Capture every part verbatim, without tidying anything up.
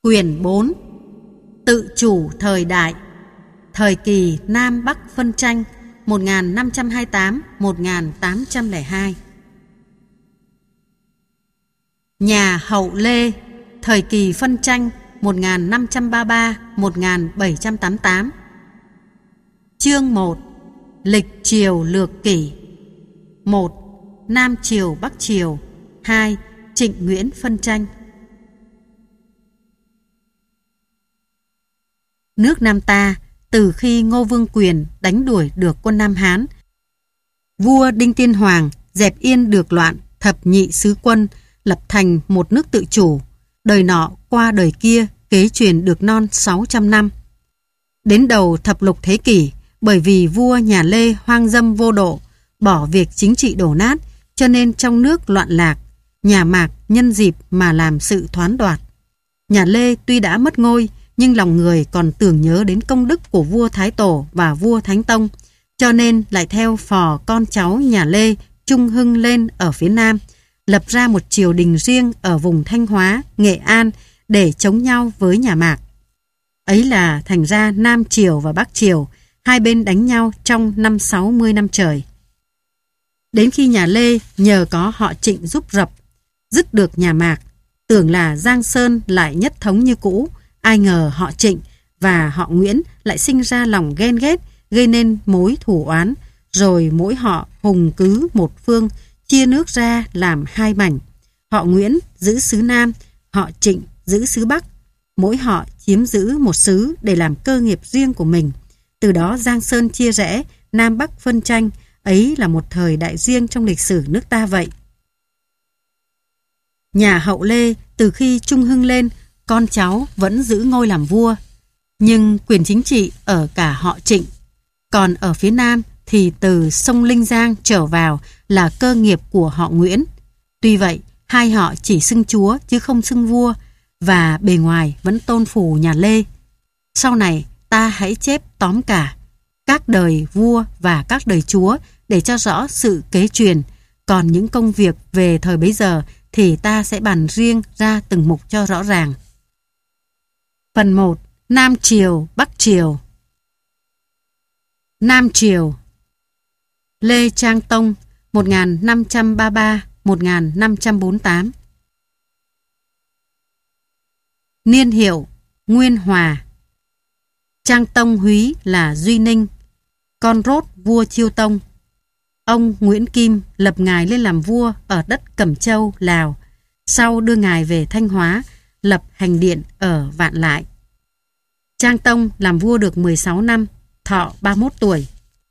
Quyển bốn. Tự chủ thời đại. Thời kỳ Nam Bắc phân tranh một nghìn năm trăm hai mươi tám đến một nghìn tám trăm lẻ hai. Nhà Hậu Lê. Thời kỳ phân tranh một nghìn năm trăm ba mươi ba đến một nghìn bảy trăm tám mươi tám. Chương một. Lịch triều lược kỷ. một. Nam triều Bắc triều. hai. Trịnh Nguyễn phân tranh. Nước Nam ta từ khi Ngô Vương Quyền đánh đuổi được quân Nam Hán, vua Đinh Tiên Hoàng dẹp yên được loạn thập nhị sứ quân, lập thành một nước tự chủ, đời nọ qua đời kia kế truyền được non sáu trăm năm. Đến đầu thập lục thế kỷ, bởi vì vua nhà Lê hoang dâm vô độ, bỏ việc chính trị đổ nát, cho nên trong nước loạn lạc. Nhà Mạc nhân dịp mà làm sự thoán đoạt. Nhà Lê tuy đã mất ngôi, nhưng lòng người còn tưởng nhớ đến công đức của vua Thái Tổ và vua Thánh Tông, cho nên lại theo phò con cháu nhà Lê trung hưng lên ở phía Nam, lập ra một triều đình riêng ở vùng Thanh Hóa, Nghệ An để chống nhau với nhà Mạc. Ấy là thành ra Nam triều và Bắc triều, hai bên đánh nhau trong năm sáu mươi năm trời. Đến khi nhà Lê nhờ có họ Trịnh giúp rập, dứt được nhà Mạc, tưởng là Giang Sơn lại nhất thống như cũ, ai ngờ họ Trịnh và họ Nguyễn lại sinh ra lòng ghen ghét, gây nên mối thù oán, rồi mỗi họ hùng cứ một phương, chia nước ra làm hai mảnh. Họ Nguyễn giữ xứ Nam, họ Trịnh giữ xứ Bắc, mỗi họ chiếm giữ một xứ để làm cơ nghiệp riêng của mình. Từ đó Giang Sơn chia rẽ, Nam Bắc phân tranh, ấy là một thời đại riêng trong lịch sử nước ta vậy. Nhà Hậu Lê từ khi trung hưng lên, con cháu vẫn giữ ngôi làm vua, nhưng quyền chính trị ở cả họ Trịnh. Còn ở phía Nam thì từ sông Linh Giang trở vào là cơ nghiệp của họ Nguyễn. Tuy vậy, hai họ chỉ xưng chúa chứ không xưng vua, và bề ngoài vẫn tôn phù nhà Lê. Sau này ta hãy chép tóm cả các đời vua và các đời chúa để cho rõ sự kế truyền. Còn những công việc về thời bấy giờ thì ta sẽ bàn riêng ra từng mục cho rõ ràng. Phần một. Nam triều, Bắc triều. Nam triều. Lê Trang Tông một nghìn năm trăm ba mươi ba đến một nghìn năm trăm bốn mươi tám. Niên hiệu Nguyên Hòa. Trang Tông húy là Duy Ninh, con rốt vua Chiêu Tông. Ông Nguyễn Kim lập ngài lên làm vua ở đất Cẩm Châu, Lào, sau đưa ngài về Thanh Hóa, lập hành điện ở Vạn Lại. Trang Tông làm vua được mười sáu năm, thọ ba mươi mốt tuổi.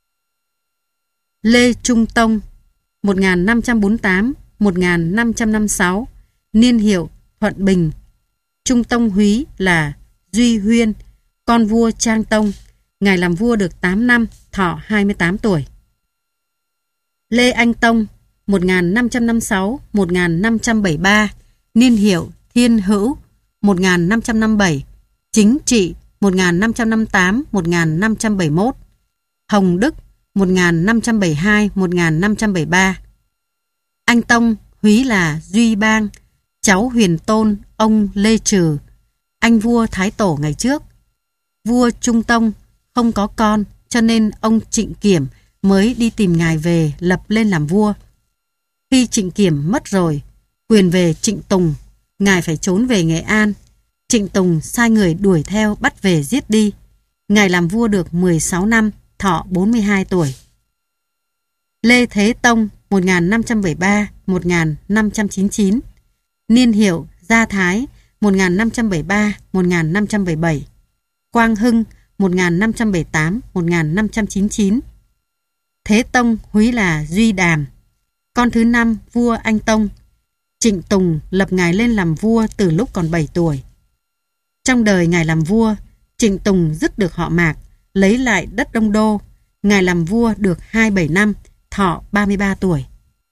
Lê Trung Tông một nghìn năm trăm bốn mươi tám đến một nghìn năm trăm năm mươi sáu, niên hiệu Thuận Bình. Trung Tông húy là Duy Huyên, con vua Trang Tông, ngài làm vua được tám năm, thọ hai mươi tám tuổi. Lê Anh Tông một nghìn năm trăm năm mươi sáu đến một nghìn năm trăm bảy mươi ba, niên hiệu Thiên Hữu một nghìn năm trăm năm mươi bảy, chính trị một nghìn năm trăm năm mươi tám đến một nghìn năm trăm bảy mươi mốt, Hồng Đức một nghìn năm trăm bảy mươi hai đến một nghìn năm trăm bảy mươi ba. Anh Tông húy là Duy Bang, cháu Huyền Tôn ông Lê Trừ, anh vua Thái Tổ ngày trước. Vua Trung Tông không có con, cho nên ông Trịnh Kiểm mới đi tìm ngài về lập lên làm vua. Khi Trịnh Kiểm mất rồi, quyền về Trịnh Tùng, ngài phải trốn về Nghệ An. Trịnh Tùng sai người đuổi theo bắt về giết đi. Ngài làm vua được mười sáu năm, thọ bốn mươi hai tuổi. Lê Thế Tông một nghìn năm trăm bảy mươi ba đến một nghìn năm trăm chín mươi chín, niên hiệu Gia Thái một nghìn năm trăm bảy mươi ba đến một nghìn năm trăm bảy mươi bảy, Quang Hưng một nghìn năm trăm bảy mươi tám đến một nghìn năm trăm chín mươi chín. Thế Tông húy là Duy Đàm, con thứ năm vua Anh Tông. Trịnh Tùng lập ngài lên làm vua từ lúc còn bảy tuổi. Trong đời ngài làm vua, Trịnh Tùng dứt được họ Mạc, lấy lại đất Đông Đô. Ngài làm vua được hai mươi bảy năm, thọ ba mươi ba tuổi.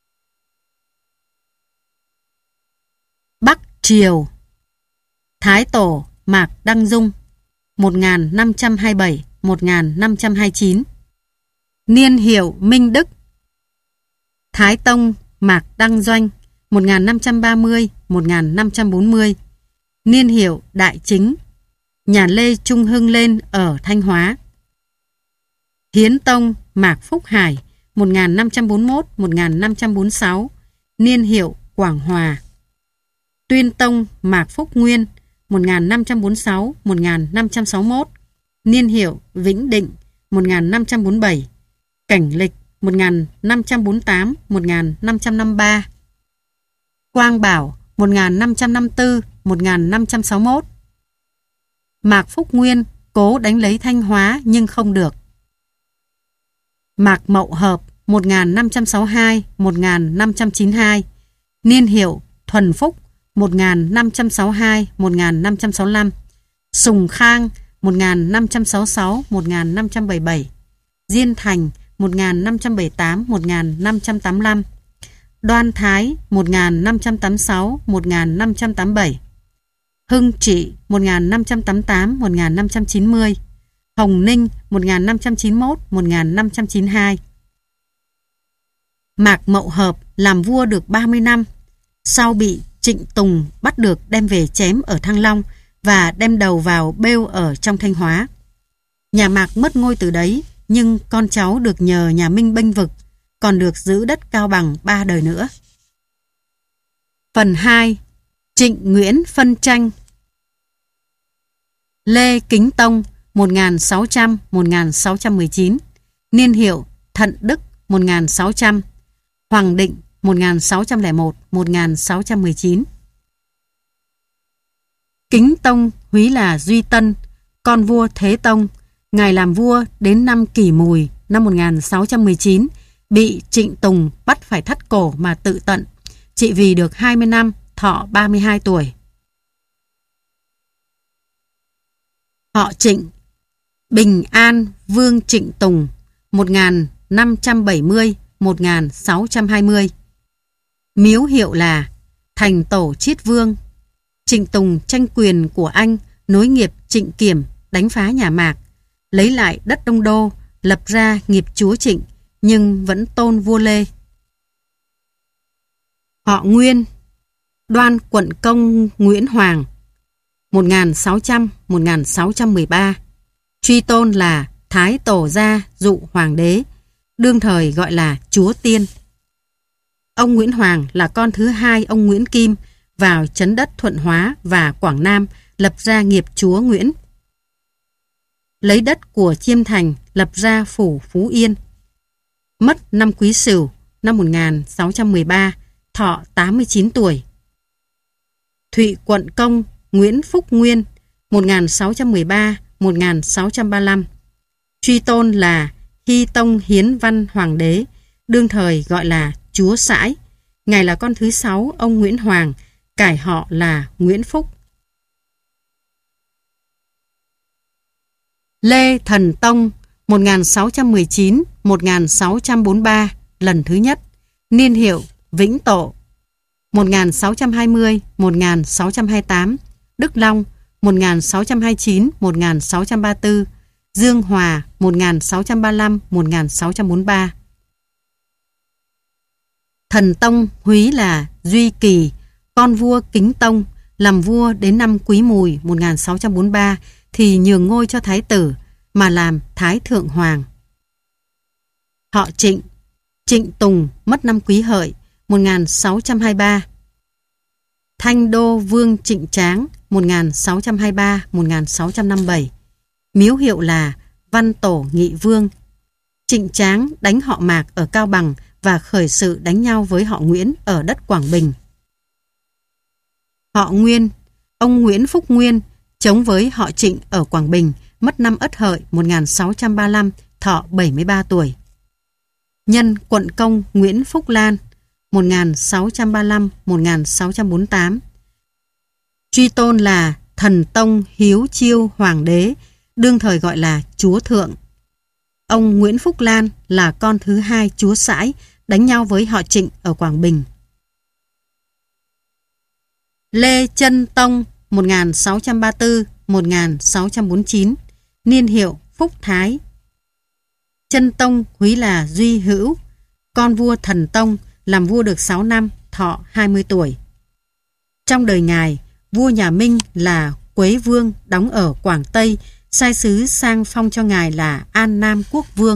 Bắc triều. Thái Tổ Mạc Đăng Dung một nghìn năm trăm hai mươi bảy đến một nghìn năm trăm hai mươi chín, niên hiệu Minh Đức. Thái Tông Mạc Đăng Doanh một nghìn năm trăm ba mươi đến một nghìn năm trăm bốn mươi, niên hiệu Đại Chính. Nhà Lê Trung Hưng lên ở Thanh Hóa. Hiến Tông Mạc Phúc Hải một nghìn năm trăm bốn mươi mốt đến một nghìn năm trăm bốn mươi sáu, niên hiệu Quảng Hòa. Tuyên Tông Mạc Phúc Nguyên một nghìn năm trăm bốn mươi sáu đến một nghìn năm trăm sáu mươi mốt, niên hiệu Vĩnh Định một nghìn năm trăm bốn mươi bảy, Cảnh Lịch một nghìn năm trăm bốn mươi tám đến một nghìn năm trăm năm mươi ba. Quang Bảo một nghìn năm trăm năm mươi tư đến một nghìn năm trăm sáu mươi mốt. Mạc Phúc Nguyên cố đánh lấy Thanh Hóa nhưng không được. Mạc Mậu Hợp một nghìn năm trăm sáu mươi hai đến một nghìn năm trăm chín mươi hai, niên hiệu Thuần Phúc một nghìn năm trăm sáu mươi hai đến một nghìn năm trăm sáu mươi lăm. Sùng Khang một nghìn năm trăm sáu mươi sáu đến một nghìn năm trăm bảy mươi bảy. Diên Thành một nghìn năm trăm bảy mươi tám đến một nghìn năm trăm tám mươi lăm. Đoan Thái một nghìn năm trăm tám mươi sáu đến một nghìn năm trăm tám mươi bảy. Hưng Trị một nghìn năm trăm tám mươi tám đến một nghìn năm trăm chín mươi. Hồng Ninh một nghìn năm trăm chín mươi mốt đến một nghìn năm trăm chín mươi hai. Mạc Mậu Hợp làm vua được ba mươi năm, sau bị Trịnh Tùng bắt được đem về chém ở Thăng Long và đem đầu vào bêu ở trong Thanh Hóa. Nhà Mạc mất ngôi từ đấy, nhưng con cháu được nhờ nhà Minh bênh vực, còn được giữ đất Cao Bằng ba đời nữa. Phần hai. Trịnh Nguyễn phân tranh. Lê Kính Tông một nghìn sáu trăm đến một nghìn sáu trăm mười chín, niên hiệu Thận Đức một nghìn sáu trăm, Hoàng Định một nghìn sáu trăm lẻ một đến một nghìn sáu trăm mười chín. Kính Tông húy là Duy Tân, con vua Thế Tông. Ngài làm vua đến năm Kỷ Mùi năm một nghìn sáu trăm mười chín, bị Trịnh Tùng bắt phải thắt cổ mà tự tận, trị vì được hai mươi năm, thọ ba mươi hai tuổi. Họ Trịnh. Bình An Vương Trịnh Tùng một nghìn năm trăm bảy mươi đến một nghìn sáu trăm hai mươi. Miếu hiệu là Thành Tổ Chiết Vương. Trịnh Tùng tranh quyền của anh, nối nghiệp Trịnh Kiểm, đánh phá nhà Mạc, lấy lại đất Đông Đô, lập ra nghiệp chúa Trịnh, nhưng vẫn tôn vua Lê. Họ Nguyên. Đoan Quận Công Nguyễn Hoàng một nghìn sáu trăm đến một nghìn sáu trăm mười ba, truy tôn là Thái Tổ Gia Dụ Hoàng đế, đương thời gọi là Chúa Tiên. Ông Nguyễn Hoàng là con thứ hai ông Nguyễn Kim, vào trấn đất Thuận Hóa và Quảng Nam, lập ra nghiệp chúa Nguyễn. Lấy đất của Chiêm Thành, lập ra phủ Phú Yên. Mất năm Quý Sửu năm một nghìn sáu trăm mười ba, thọ tám mươi chín tuổi. Thụy Quận Công Nguyễn Phúc Nguyên một nghìn sáu trăm mười ba đến một nghìn sáu trăm ba mươi lăm, truy tôn là Hy Tông Hiến Văn Hoàng đế, đương thời gọi là Chúa Sãi. Ngài là con thứ sáu ông Nguyễn Hoàng, cải họ là Nguyễn Phúc. Lê Thần Tông một nghìn sáu trăm mười chín đến một nghìn sáu trăm bốn mươi ba, lần thứ nhất, niên hiệu Vĩnh Tổ. Một nghìn sáu trăm hai mươi đến một nghìn sáu trăm hai mươi tám, Đức Long một nghìn sáu trăm hai mươi chín đến một nghìn sáu trăm ba mươi tư, Dương Hòa một nghìn sáu trăm ba mươi lăm đến một nghìn sáu trăm bốn mươi ba. Thần Tông húy là Duy Kỳ, con vua Kính Tông, làm vua đến năm Quý Mùi một nghìn sáu trăm bốn mươi ba thì nhường ngôi cho thái tử mà làm Thái Thượng Hoàng. Họ Trịnh. Trịnh Tùng mất năm Quý Hợi một nghìn sáu trăm hai mươi ba. Thanh Đô Vương Trịnh Tráng một nghìn sáu trăm hai mươi ba đến một nghìn sáu trăm năm mươi bảy. Miếu hiệu là Văn Tổ Nghị Vương. Trịnh Tráng đánh họ Mạc ở Cao Bằng và khởi sự đánh nhau với họ Nguyễn ở đất Quảng Bình. Họ Nguyên. Ông Nguyễn Phúc Nguyên chống với họ Trịnh ở Quảng Bình, mất năm Ất Hợi một nghìn sáu trăm ba mươi lăm, thọ bảy mươi ba tuổi. Nhân Quận Công Nguyễn Phúc Lan một nghìn sáu trăm ba mươi lăm đến một nghìn sáu trăm bốn mươi tám. Truy tôn là Thần Tông Hiếu Chiêu Hoàng đế, đương thời gọi là Chúa Thượng. Ông Nguyễn Phúc Lan là con thứ hai Chúa Sãi, đánh nhau với họ Trịnh ở Quảng Bình. Lê Chân Tông một nghìn sáu trăm ba mươi tư đến một nghìn sáu trăm bốn mươi chín, niên hiệu Phúc Thái. Chân Tông húy là Duy Hữu, con vua Thần Tông, làm vua được sáu năm, thọ hai mươi tuổi. Trong đời ngài, vua nhà Minh là Quế Vương đóng ở Quảng Tây, sai sứ sang phong cho ngài là An Nam Quốc Vương.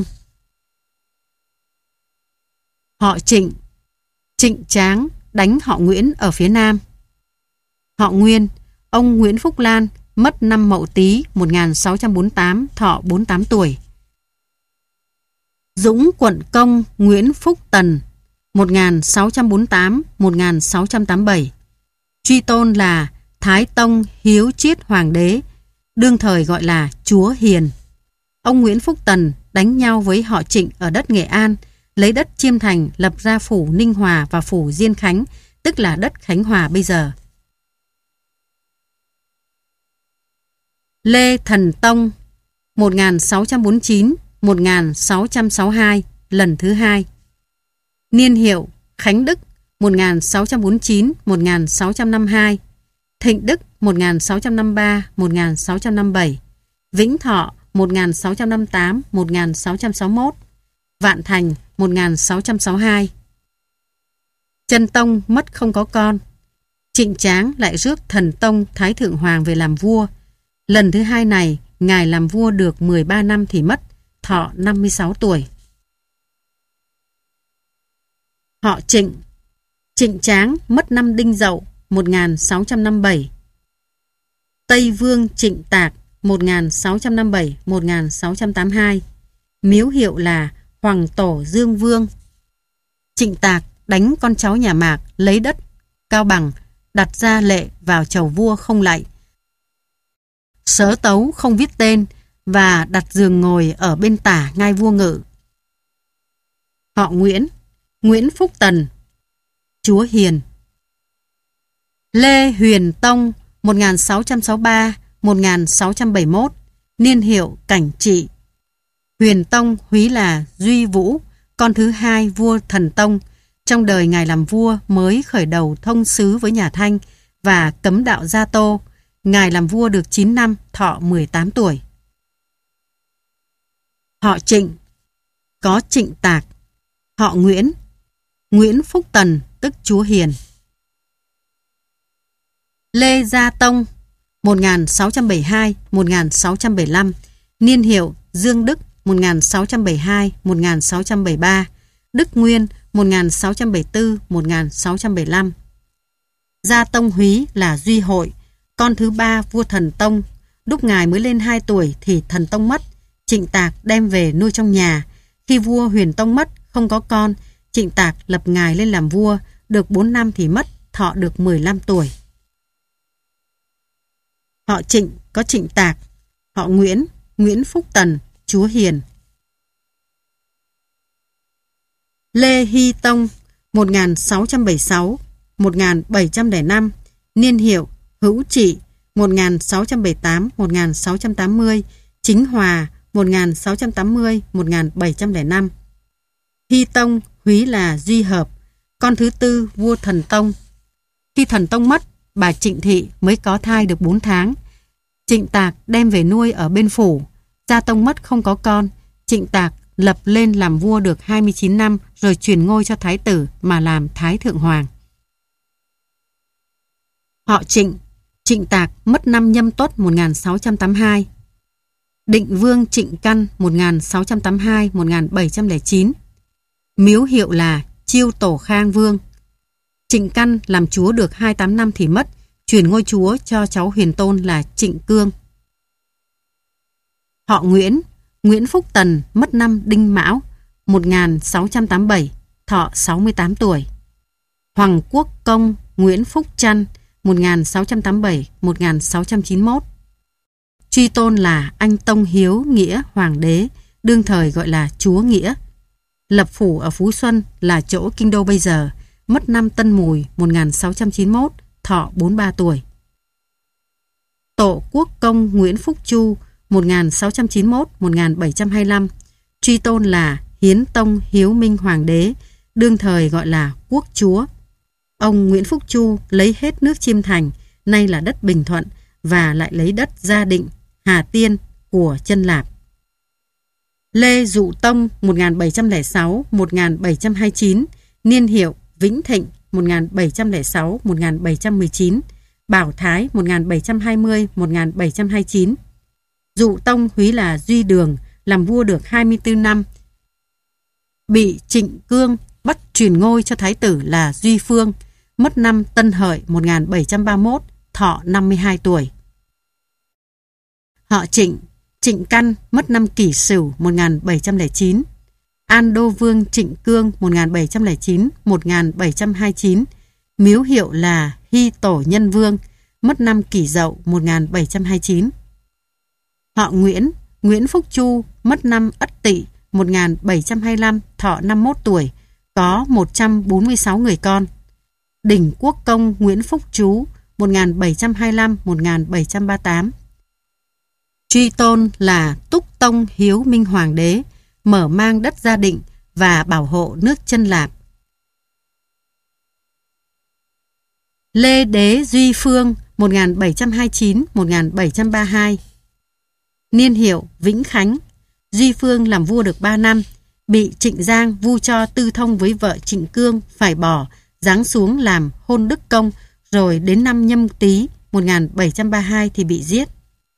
Họ Trịnh. Trịnh Tráng đánh họ Nguyễn ở phía Nam. Họ Nguyên. Ông Nguyễn Phúc Lan mất năm Mậu Tý một nghìn sáu trăm bốn mươi tám, thọ bốn mươi tám tuổi. Dũng Quận Công Nguyễn Phúc Tần một nghìn sáu trăm bốn mươi tám đến một nghìn sáu trăm tám mươi bảy. Truy tôn là Thái Tông Hiếu Chiết Hoàng đế, đương thời gọi là Chúa Hiền. Ông Nguyễn Phúc Tần đánh nhau với họ Trịnh ở đất Nghệ An, lấy đất Chiêm Thành lập ra phủ Ninh Hòa và phủ Diên Khánh, tức là đất Khánh Hòa bây giờ. Lê Thần Tông một nghìn sáu trăm bốn mươi chín đến một nghìn sáu trăm sáu mươi hai, lần thứ hai. Niên hiệu Khánh Đức một nghìn sáu trăm bốn mươi chín đến một nghìn sáu trăm năm mươi hai, Thịnh Đức một nghìn sáu trăm năm mươi ba đến một nghìn sáu trăm năm mươi bảy, Vĩnh Thọ một nghìn sáu trăm năm mươi tám đến một nghìn sáu trăm sáu mươi mốt, Vạn Thành một nghìn sáu trăm sáu mươi hai. Chân Tông mất không có con. Trịnh Tráng lại rước Thần Tông Thái Thượng Hoàng về làm vua. Lần thứ hai này, ngài làm vua được mười ba năm thì mất, thọ năm mươi sáu tuổi. Họ Trịnh. Trịnh Tráng mất năm Đinh Dậu một nghìn sáu trăm năm mươi bảy. Tây Vương Trịnh Tạc một nghìn sáu trăm năm mươi bảy đến một nghìn sáu trăm tám mươi hai. Miếu hiệu là Hoàng Tổ Dương Vương. Trịnh Tạc đánh con cháu nhà Mạc lấy đất Cao Bằng, đặt ra lệ vào chầu vua không lạy, sớ tấu không viết tên và đặt giường ngồi ở bên tả ngai vua ngự. Họ Nguyễn. Nguyễn Phúc Tần, Chúa Hiền. Lê Huyền Tông một nghìn sáu trăm sáu mươi ba đến một nghìn sáu trăm bảy mươi mốt, niên hiệu Cảnh Trị. Huyền Tông húy là Duy Vũ, con thứ hai vua Thần Tông. Trong đời ngài làm vua mới khởi đầu thông sứ với nhà Thanh và cấm đạo Gia Tô. Ngài làm vua được chín năm, thọ mười tám tuổi. Họ Trịnh. Có Trịnh Tạc. Họ Nguyễn. Nguyễn Phúc Tần, tức Chúa Hiền. Lê Gia Tông một nghìn sáu trăm bảy mươi hai đến một nghìn sáu trăm bảy mươi lăm, niên hiệu Dương Đức một nghìn sáu trăm bảy mươi hai đến một nghìn sáu trăm bảy mươi ba, Đức Nguyên một nghìn sáu trăm bảy mươi tư đến một nghìn sáu trăm bảy mươi lăm. Gia Tông húy là Duy Hội, con thứ ba vua Thần Tông. Lúc ngài mới lên hai tuổi thì Thần Tông mất, Trịnh Tạc đem về nuôi trong nhà. Khi vua Huyền Tông mất, không có con, Trịnh Tạc lập ngài lên làm vua, được bốn năm thì mất, thọ được mười lăm tuổi. Họ Trịnh có Trịnh Tạc. Họ Nguyễn. Nguyễn Phúc Tần, Chúa Hiền. Lê Hy Tông một nghìn sáu trăm bảy mươi sáu đến một nghìn bảy trăm lẻ năm, niên hiệu Hữu Trị một nghìn sáu trăm bảy mươi tám đến một nghìn sáu trăm tám mươi, Chính Hòa một nghìn sáu trăm tám mươi đến một nghìn bảy trăm lẻ năm. Hy Tông húy là Duy Hợp, con thứ tư vua Thần Tông. Khi Thần Tông mất, bà Trịnh Thị mới có thai được bốn tháng. Trịnh Tạc đem về nuôi ở bên phủ. Gia Tông mất không có con, Trịnh Tạc lập lên làm vua được hai mươi chín năm rồi truyền ngôi cho thái tử mà làm Thái Thượng Hoàng. Họ Trịnh. Trịnh Tạc mất năm Nhâm Tuất một nghìn sáu trăm tám mươi hai. Định Vương Trịnh Căn một nghìn sáu trăm tám mươi hai đến một nghìn bảy trăm lẻ chín. Miếu hiệu là Chiêu Tổ Khang Vương. Trịnh Căn làm chúa được hai mươi tám năm thì mất, truyền ngôi chúa cho cháu Huyền Tôn là Trịnh Cương. Họ Nguyễn. Nguyễn Phúc Tần mất năm Đinh Mão một nghìn sáu trăm tám mươi bảy, thọ sáu mươi tám tuổi. Hoàng Quốc Công Nguyễn Phúc Trăn một nghìn sáu trăm tám mươi bảy đến một nghìn sáu trăm chín mươi mốt. Truy tôn là Anh Tông Hiếu Nghĩa Hoàng đế, đương thời gọi là Chúa Nghĩa. Lập phủ ở Phú Xuân là chỗ kinh đô bây giờ, mất năm Tân Mùi một nghìn sáu trăm chín mươi mốt, thọ bốn mươi ba tuổi. Tổ Quốc Công Nguyễn Phúc Chu một nghìn sáu trăm chín mươi mốt đến một nghìn bảy trăm hai mươi lăm, truy tôn là Hiến Tông Hiếu Minh Hoàng đế, đương thời gọi là Quốc Chúa. Ông Nguyễn Phúc Chu lấy hết nước Chiêm Thành, nay là đất Bình Thuận, và lại lấy đất Gia Định, Hà Tiên của Chân Lạp. Lê Dụ Tông một nghìn bảy trăm lẻ sáu đến một nghìn bảy trăm hai mươi chín, niên hiệu Vĩnh Thịnh một nghìn bảy trăm lẻ sáu đến một nghìn bảy trăm mười chín, Bảo Thái một nghìn bảy trăm hai mươi đến một nghìn bảy trăm hai mươi chín. Dụ tông húy là Duy Đường, làm vua được hai mươi tư năm. Bị Trịnh Cương bắt truyền ngôi cho thái tử là Duy Phương, mất năm Tân Hợi một nghìn bảy trăm ba mươi mốt, thọ năm mươi hai tuổi. Họ Trịnh, Trịnh Căn, mất năm Kỷ Sửu một nghìn bảy trăm lẻ chín. An Đô Vương Trịnh Cương một nghìn bảy trăm lẻ chín đến một nghìn bảy trăm hai mươi chín, miếu hiệu là Hy Tổ Nhân Vương, mất năm Kỷ Dậu một nghìn bảy trăm hai mươi chín. Họ Nguyễn, Nguyễn Phúc Chu, mất năm Ất Tỵ một nghìn bảy trăm hai mươi lăm, thọ năm mươi mốt tuổi, có một trăm bốn mươi sáu người con. Đỉnh Quốc Công Nguyễn Phúc Chú một nghìn bảy trăm hai mươi lăm đến một nghìn bảy trăm ba mươi tám. Truy tôn là Túc Tông Hiếu Minh Hoàng đế, mở mang đất Gia Định và bảo hộ nước Chân Lạp. Lê Đế Duy Phương một nghìn bảy trăm hai mươi chín đến một nghìn bảy trăm ba mươi hai. Niên hiệu Vĩnh Khánh. Duy Phương làm vua được ba năm, bị Trịnh Giang vu cho tư thông với vợ Trịnh Cương phải bỏ, giáng xuống làm hôn đức công, rồi đến năm Nhâm Tý một nghìn bảy trăm ba mươi hai thì bị giết.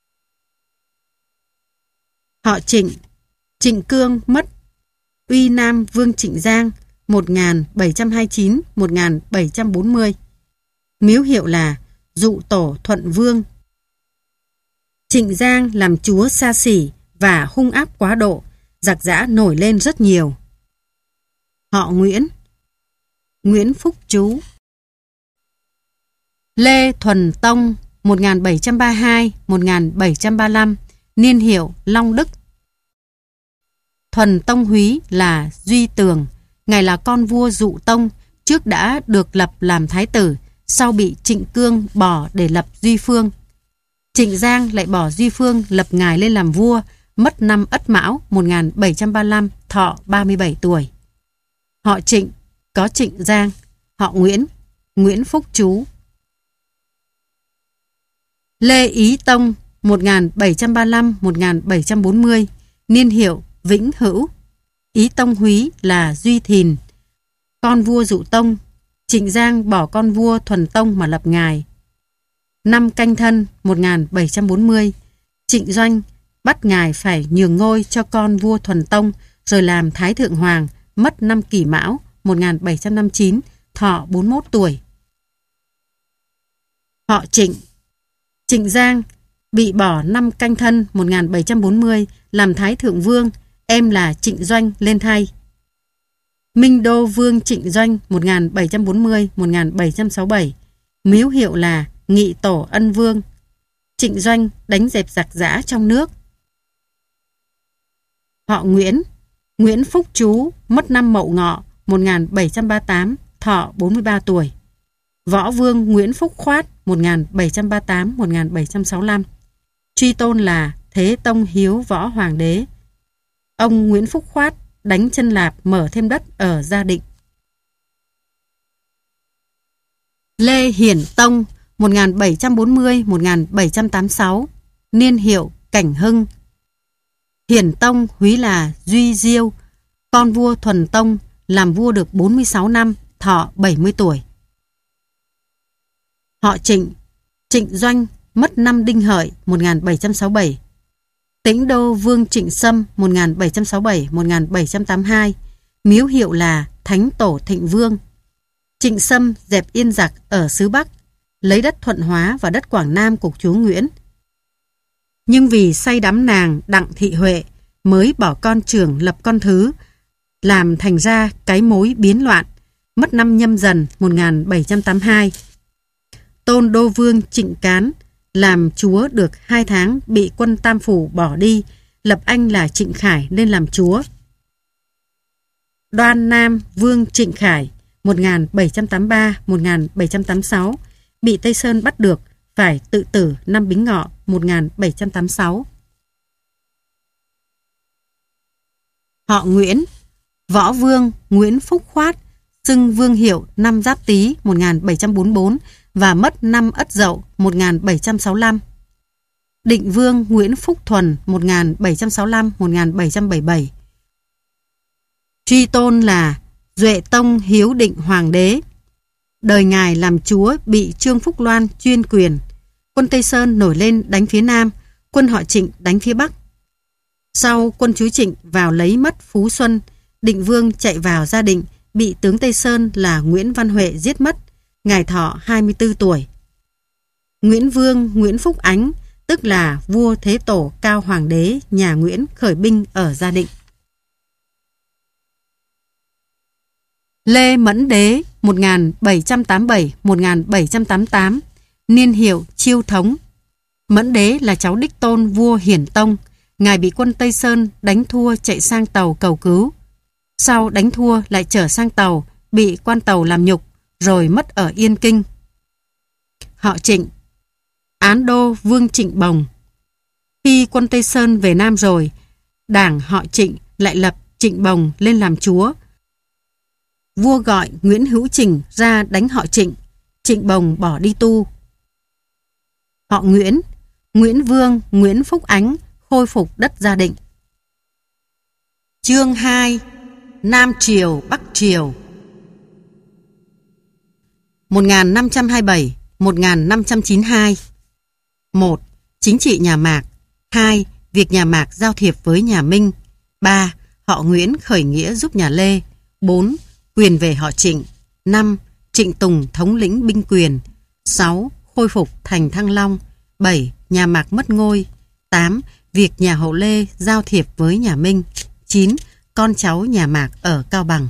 Họ Trịnh, Trịnh Cương mất Uy Nam Vương Trịnh Giang một nghìn bảy trăm hai mươi chín đến một nghìn bảy trăm bốn mươi. Miếu hiệu là Dụ Tổ Thuận Vương. Trịnh Giang làm chúa xa xỉ và hung ác quá độ, giặc giã nổi lên rất nhiều. Họ Nguyễn, Nguyễn Phúc Chú. Lê Thuần Tông một nghìn bảy trăm ba mươi hai đến một nghìn bảy trăm ba mươi lăm, niên hiệu Long Đức. Thuần Tông húy là Duy Tường, ngài là con vua Dụ Tông, trước đã được lập làm thái tử, sau bị Trịnh Cương bỏ để lập Duy Phương. Trịnh Giang lại bỏ Duy Phương lập ngài lên làm vua, mất năm Ất Mão một nghìn bảy trăm ba mươi lăm, thọ ba mươi bảy tuổi. Họ Trịnh có Trịnh Giang. Họ Nguyễn, Nguyễn Phúc Chú. Lê Ý Tông một nghìn bảy trăm ba mươi lăm đến một nghìn bảy trăm bốn mươi, niên hiệu Vĩnh Hữu. Ý Tông húy là Duy Thìn, con vua Dụ Tông. Trịnh Giang bỏ con vua Thuần Tông mà lập ngài. Năm Canh Thân một nghìn bảy trăm bốn mươi, Trịnh Doanh bắt ngài phải nhường ngôi cho con vua Thuần Tông rồi làm Thái Thượng Hoàng, mất năm Kỷ Mão một nghìn bảy trăm năm mươi chín, thọ bốn mươi mốt tuổi. Họ Trịnh, Trịnh Giang bị bỏ năm Canh Thân một nghìn bảy trăm bốn mươi làm Thái Thượng Vương, em là Trịnh Doanh lên thay. Minh Đô Vương Trịnh Doanh một nghìn bảy trăm bốn mươi đến một nghìn bảy trăm sáu mươi bảy, miếu hiệu là Nghị Tổ Ân Vương. Trịnh Doanh đánh dẹp giặc giã trong nước. Họ Nguyễn, Nguyễn Phúc Chú, mất năm Mậu Ngọ một nghìn bảy trăm ba mươi tám, thọ bốn mươi ba tuổi. Võ Vương Nguyễn Phúc Khoát một nghìn bảy trăm ba mươi tám đến một nghìn bảy trăm sáu mươi lăm. Truy tôn là Thế Tông Hiếu Võ Hoàng đế. Ông Nguyễn Phúc Khoát đánh Chân Lạp, mở thêm đất ở Gia Định. Lê Hiển Tông một nghìn bảy trăm bốn mươi đến một nghìn bảy trăm tám mươi sáu, niên hiệu Cảnh Hưng. Hiển Tông húy là Duy Diêu, con vua Thuần Tông, làm vua được bốn mươi sáu năm, thọ bảy mươi tuổi. Họ Trịnh, Trịnh Doanh mất năm Đinh Hợi một nghìn bảy trăm sáu mươi bảy. Tĩnh Đô Vương Trịnh Sâm một nghìn bảy trăm sáu mươi bảy đến một nghìn bảy trăm tám mươi hai, miếu hiệu là Thánh Tổ Thịnh Vương. Trịnh Sâm dẹp yên giặc ở xứ Bắc, lấy đất Thuận Hóa và đất Quảng Nam của chúa Nguyễn. Nhưng vì say đắm nàng Đặng Thị Huệ mới bỏ con trưởng lập con thứ, làm thành ra cái mối biến loạn, mất năm Nhâm Dần một nghìn bảy trăm tám mươi hai. Tôn Đô Vương Trịnh Cán làm chúa được hai tháng bị quân Tam Phủ bỏ đi, lập anh là Trịnh Khải lên làm chúa. Đoan Nam Vương Trịnh Khải một nghìn bảy trăm tám mươi ba đến một nghìn bảy trăm tám mươi sáu bị Tây Sơn bắt được, phải tự tử năm Bính Ngọ một nghìn bảy trăm tám mươi sáu. Họ Nguyễn, Võ Vương Nguyễn Phúc Khoát, xưng vương hiệu năm Giáp Tý một nghìn bảy trăm bốn mươi tư và mất năm Ất Dậu một nghìn bảy trăm sáu mươi lăm. Định Vương Nguyễn Phúc Thuần một nghìn bảy trăm sáu mươi lăm đến một nghìn bảy trăm bảy mươi bảy. Truy tôn là Duệ Tông Hiếu Định Hoàng đế. đời ngài làm chúa bị Trương Phúc Loan chuyên quyền. Quân Tây Sơn nổi lên đánh phía Nam, quân họ Trịnh đánh phía Bắc. Sau quân chúa Trịnh vào lấy mất Phú Xuân, Định Vương chạy vào Gia Định, bị tướng Tây Sơn là Nguyễn Văn Huệ giết mất. Ngài thọ hai mươi tư tuổi. Nguyễn Vương Nguyễn Phúc Ánh, tức là vua Thế Tổ Cao Hoàng đế nhà Nguyễn, khởi binh ở Gia Định. Lê Mẫn Đế một nghìn bảy trăm tám mươi bảy đến một nghìn bảy trăm tám mươi tám, niên hiệu Chiêu Thống. Mẫn Đế là cháu đích tôn vua Hiển Tông. Ngài bị quân Tây Sơn đánh thua chạy sang Tàu cầu cứu. Sau đánh thua lại trở sang Tàu, bị quan Tàu làm nhục, rồi mất ở Yên Kinh. Họ Trịnh, Án đô Vương Trịnh Bồng. Khi quân Tây Sơn về Nam rồi, đảng họ Trịnh lại lập Trịnh Bồng lên làm chúa. Vua gọi Nguyễn Hữu Trình ra đánh họ Trịnh. Trịnh Bồng bỏ đi tu. Họ Nguyễn, Nguyễn Vương Nguyễn Phúc Ánh khôi phục đất Gia Định. Chương hai. Nam Triều Bắc Triều. một nghìn năm trăm hai mươi bảy đến một nghìn năm trăm chín mươi hai. một. Chính trị nhà Mạc. hai. Việc nhà Mạc giao thiệp với nhà Minh. ba. Họ Nguyễn khởi nghĩa giúp nhà Lê. bốn. Quyền về họ Trịnh. năm. Trịnh Tùng thống lĩnh binh quyền. sáu. Khôi phục thành Thăng Long. bảy. Nhà Mạc mất ngôi. tám. Việc nhà hậu Lê giao thiệp với nhà Minh. chín. Con cháu nhà Mạc ở Cao Bằng.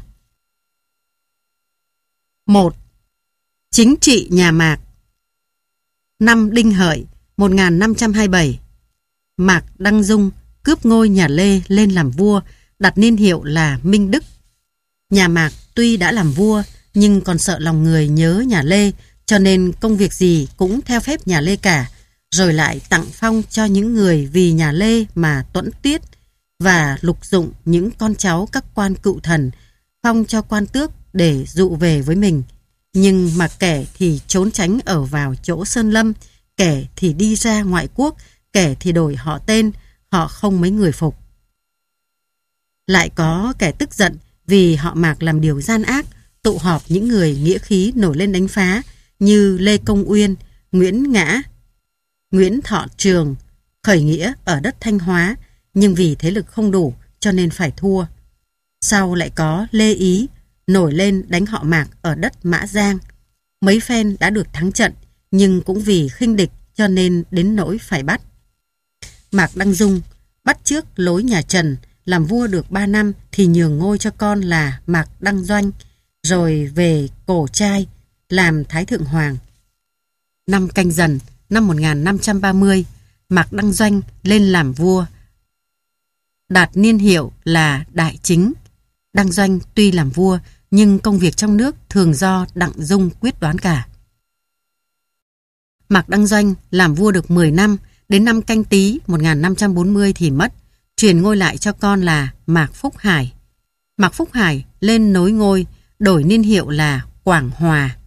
một. Chính trị nhà Mạc. Năm Đinh Hợi một nghìn năm trăm hai mươi bảy, Mạc Đăng Dung cướp ngôi nhà Lê lên làm vua, đặt niên hiệu là Minh Đức. Nhà Mạc tuy đã làm vua nhưng còn sợ lòng người nhớ nhà Lê, cho nên công việc gì cũng theo phép nhà Lê cả, rồi lại tặng phong cho những người vì nhà Lê mà tuẫn tiết, và lục dụng những con cháu các quan cựu thần, phong cho quan tước để dụ về với mình. Nhưng mà kẻ thì trốn tránh ở vào chỗ Sơn Lâm, kẻ thì đi ra ngoại quốc, kẻ thì đổi họ tên, họ không mấy người phục. Lại có kẻ tức giận vì họ Mạc làm điều gian ác, tụ họp những người nghĩa khí nổi lên đánh phá như Lê Công Uyên, Nguyễn Ngã, Nguyễn Thọ Trường, khởi nghĩa ở đất Thanh Hóa, nhưng vì thế lực không đủ cho nên phải thua. Sau lại có Lê Ý nổi lên đánh họ Mạc ở đất Mã Giang. Mấy phen đã được thắng trận, nhưng cũng vì khinh địch cho nên đến nỗi phải bắt. Mạc Đăng Dung bắt chước lối nhà Trần, làm vua được ba năm thì nhường ngôi cho con là Mạc Đăng Doanh, rồi về Cổ Trai làm Thái Thượng Hoàng. Năm Canh Dần năm một nghìn năm trăm ba mươi, Mạc Đăng Doanh lên làm vua, đạt niên hiệu là Đại Chính. Đăng Doanh tuy làm vua nhưng công việc trong nước thường do Đặng Dung quyết đoán cả. Mạc Đăng Doanh làm vua được mười năm, đến năm Canh Tý một nghìn năm trăm bốn mươi thì mất, truyền ngôi lại cho con là Mạc Phúc Hải. Mạc Phúc Hải lên nối ngôi, đổi niên hiệu là Quảng Hòa.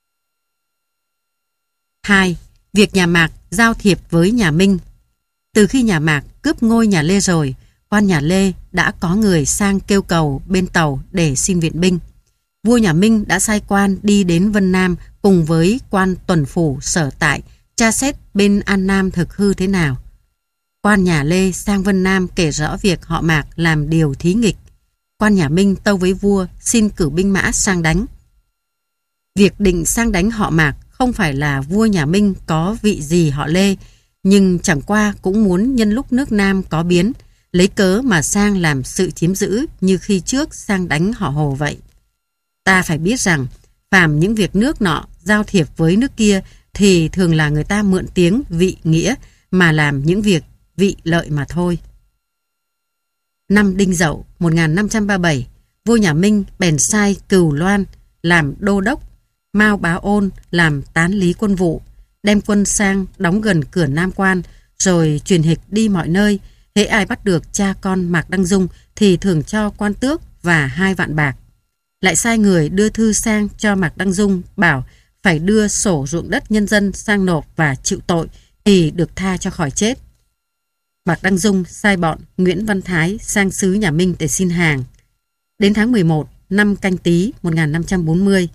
hai. Việc nhà Mạc giao thiệp với nhà Minh. Từ khi nhà Mạc cướp ngôi nhà Lê rồi, quan nhà Lê đã có người sang kêu cầu bên Tàu để xin viện binh. Vua nhà Minh đã sai quan đi đến Vân Nam cùng với quan tuần phủ sở tại, tra xét bên An Nam thực hư thế nào. Quan nhà Lê sang Vân Nam kể rõ việc họ Mạc làm điều thí nghịch. Quan nhà Minh tâu với vua xin cử binh mã sang đánh. Việc định sang đánh họ Mạc không phải là vua nhà Minh có vị gì họ Lê, nhưng chẳng qua cũng muốn nhân lúc nước Nam có biến, lấy cớ mà sang làm sự chiếm giữ như khi trước sang đánh họ Hồ vậy. Ta phải biết rằng, phàm những việc nước nọ giao thiệp với nước kia thì thường là người ta mượn tiếng vị nghĩa mà làm những việc vị lợi mà thôi. Năm Đinh Dậu một nghìn năm trăm ba mươi bảy, vua nhà Minh bèn sai Cừu Loan làm đô đốc, Mao Bá Ôn làm tán lý quân vụ, đem quân sang đóng gần cửa Nam Quan, rồi truyền hịch đi mọi nơi. Hễ ai bắt được cha con Mạc Đăng Dung thì thường cho quan tước và hai vạn bạc. Lại sai người đưa thư sang cho Mạc Đăng Dung bảo phải đưa sổ ruộng đất nhân dân sang nộp và chịu tội thì được tha cho khỏi chết. Mạc Đăng Dung sai bọn Nguyễn Văn Thái sang xứ nhà Minh để xin hàng. Đến tháng mười một năm Canh Tý một nghìn năm trăm bốn mươi,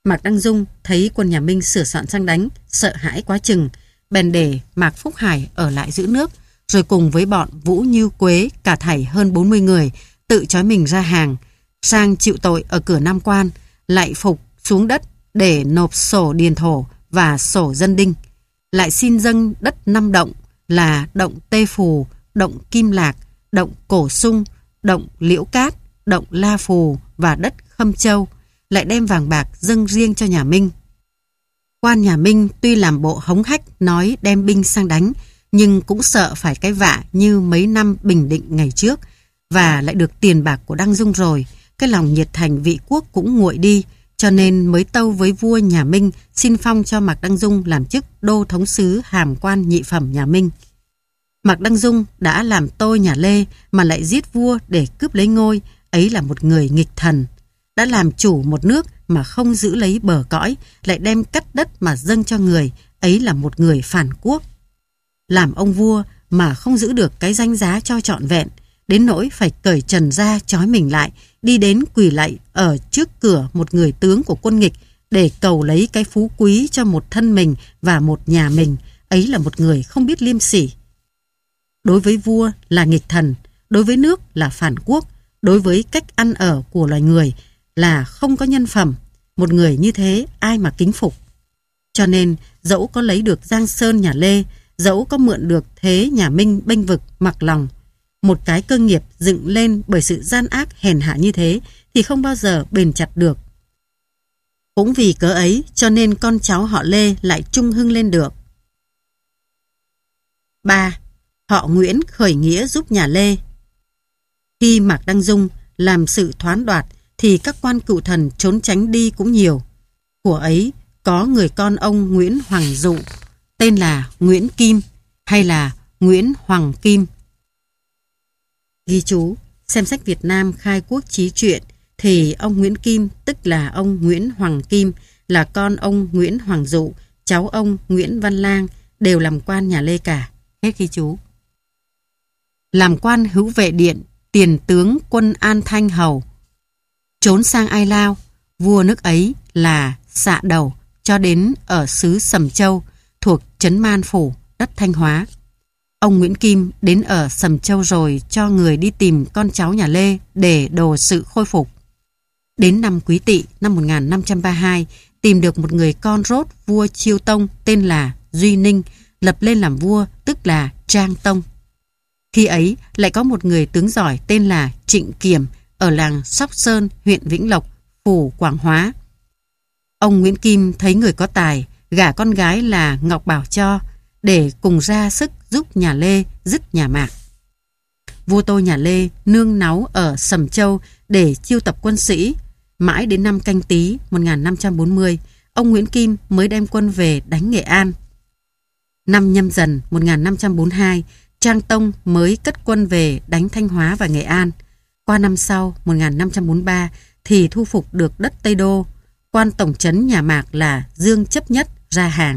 Mạc Đăng Dung thấy quân nhà Minh sửa soạn sang đánh, sợ hãi quá chừng, bèn để Mạc Phúc Hải ở lại giữ nước, rồi cùng với bọn Vũ Như Quế cả thảy hơn bốn mươi người tự trói mình ra hàng, sang chịu tội ở cửa Nam Quan, lại phục xuống đất để nộp sổ điền thổ và sổ dân đinh, lại xin dâng đất năm động là động Tê Phù, động Kim Lạc, động Cổ Sung, động Liễu Cát, động La Phù và đất Khâm Châu, lại đem vàng bạc dâng riêng cho nhà Minh. Quan nhà Minh tuy làm bộ hống hách nói đem binh sang đánh, nhưng cũng sợ phải cái vạ như mấy năm Bình Định ngày trước, và lại được tiền bạc của Đăng Dung rồi, cái lòng nhiệt thành vị quốc cũng nguội đi, cho nên mới tâu với vua nhà Minh xin phong cho Mạc Đăng Dung làm chức đô thống sứ hàm quan nhị phẩm nhà Minh. Mạc Đăng Dung đã làm tôi nhà Lê mà lại giết vua để cướp lấy ngôi, ấy là một người nghịch thần. Đã làm chủ một nước mà không giữ lấy bờ cõi, lại đem cắt đất mà dâng cho người, ấy là một người phản quốc. Làm ông vua mà không giữ được cái danh giá cho trọn vẹn, đến nỗi phải cởi trần ra trói mình lại, đi đến quỳ lạy ở trước cửa một người tướng của quân nghịch để cầu lấy cái phú quý cho một thân mình và một nhà mình, ấy là một người không biết liêm sỉ. Đối với vua là nghịch thần, đối với nước là phản quốc, đối với cách ăn ở của loài người là không có nhân phẩm. Một người như thế ai mà kính phục. Cho nên dẫu có lấy được Giang Sơn nhà Lê, dẫu có mượn được thế nhà Minh bênh vực mặc lòng, một cái cơ nghiệp dựng lên bởi sự gian ác hèn hạ như thế thì không bao giờ bền chặt được. Cũng vì cớ ấy cho nên con cháu họ Lê lại trung hưng lên được. ba. Họ Nguyễn khởi nghĩa giúp nhà Lê. Khi Mạc Đăng Dung làm sự thoán đoạt thì các quan cựu thần trốn tránh đi cũng nhiều. Của ấy có người con ông Nguyễn Hoàng Dụ, tên là Nguyễn Kim hay là Nguyễn Hoàng Kim. Ghi chú, xem sách Việt Nam khai quốc chí truyện thì ông Nguyễn Kim tức là ông Nguyễn Hoàng Kim là con ông Nguyễn Hoàng Dụ, cháu ông Nguyễn Văn Lang, đều làm quan nhà Lê cả. Hết ghi chú. Làm quan hữu vệ điện, tiền tướng quân An Thanh Hầu. Trốn sang Ai Lao, vua nước ấy là Xạ Đầu cho đến ở xứ Sầm Châu thuộc trấn Man Phủ, đất Thanh Hóa. Ông Nguyễn Kim đến ở Sầm Châu rồi cho người đi tìm con cháu nhà Lê để đồ sự khôi phục. Đến năm Quý Tỵ năm một nghìn năm trăm ba mươi hai tìm được một người con rốt vua Chiêu Tông tên là Duy Ninh, lập lên làm vua tức là Trang Tông. Khi ấy lại có một người tướng giỏi tên là Trịnh Kiểm ở làng Sóc Sơn, huyện Vĩnh Lộc, phủ Quảng Hóa. Ông Nguyễn Kim thấy người có tài, gả con gái là Ngọc Bảo cho để cùng ra sức giúp nhà Lê dứt nhà Mạc. Vua tôi nhà Lê nương náu ở Sầm Châu để chiêu tập quân sĩ. Mãi đến năm Canh Tý một nghìn năm trăm bốn mươi, ông Nguyễn Kim mới đem quân về đánh Nghệ An. Năm Nhâm Dần một nghìn năm trăm bốn mươi hai, Trang Tông mới cất quân về đánh Thanh Hóa và Nghệ An. Qua năm sau một nghìn năm trăm bốn mươi ba thì thu phục được đất Tây Đô. Quan tổng trấn nhà Mạc là Dương Chấp Nhất ra hàng.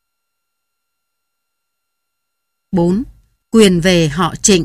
bốn. Quyền về họ Trịnh.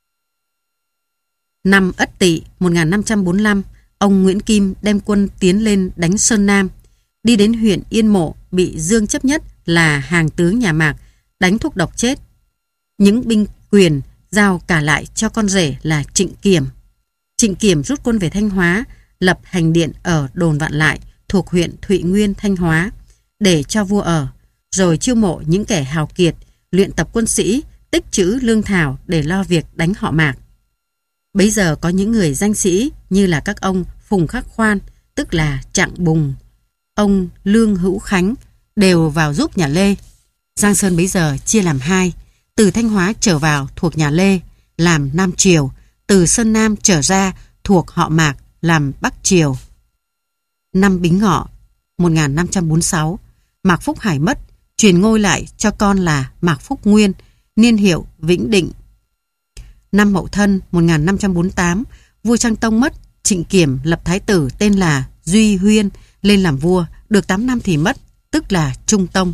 Năm Ất Tỵ một nghìn năm trăm bốn mươi lăm, ông Nguyễn Kim đem quân tiến lên đánh Sơn Nam. Đi đến huyện Yên Mộ bị Dương Chấp Nhất là hàng tướng nhà Mạc đánh thuốc độc chết. Những binh quyền giao cả lại cho con rể là Trịnh Kiểm. Trịnh Kiểm rút quân về Thanh Hóa, lập hành điện ở đồn Vạn Lại thuộc huyện Thụy Nguyên, Thanh Hóa để cho vua ở, rồi chiêu mộ những kẻ hào kiệt, luyện tập quân sĩ, tích trữ lương thảo để lo việc đánh họ Mạc. Bấy giờ có những người danh sĩ như là các ông Phùng Khắc Khoan, tức là Trạng Bùng, ông Lương Hữu Khánh đều vào giúp nhà Lê. Giang Sơn bấy giờ chia làm hai, từ Thanh Hóa trở vào thuộc nhà Lê làm Nam Triều, từ Sơn Nam trở ra thuộc họ Mạc làm Bắc Triều. Năm Bính Ngọ một nghìn năm trăm bốn mươi sáu, Mạc Phúc Hải mất, truyền ngôi lại cho con là Mạc Phúc Nguyên, niên hiệu Vĩnh Định. Năm Mậu Thân một nghìn năm trăm bốn mươi tám, vua Trang Tông mất, Trịnh Kiểm lập thái tử tên là Duy Huyên lên làm vua, được tám năm thì mất, tức là Trung Tông.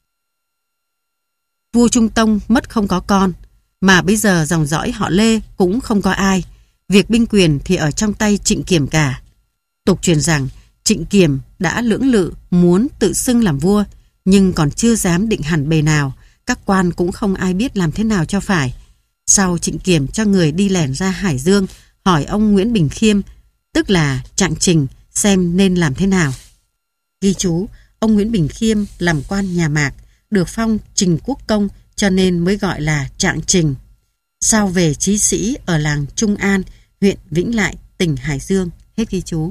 Vua Trung Tông mất không có con, mà bây giờ dòng dõi họ Lê cũng không có ai. Việc binh quyền thì ở trong tay Trịnh Kiểm cả. Tục truyền rằng Trịnh Kiểm đã lưỡng lự muốn tự xưng làm vua, nhưng còn chưa dám định hẳn bề nào. Các quan cũng không ai biết làm thế nào cho phải. Sau Trịnh Kiểm cho người đi lẻn ra Hải Dương hỏi ông Nguyễn Bình Khiêm, tức là Trạng Trình, xem nên làm thế nào. Ghi chú, ông Nguyễn Bình Khiêm làm quan nhà Mạc, được phong Trình Quốc Công cho nên mới gọi là Trạng Trình. Sau về chí sĩ ở làng Trung An, huyện Vĩnh Lại, tỉnh Hải Dương. Hết ghi chú.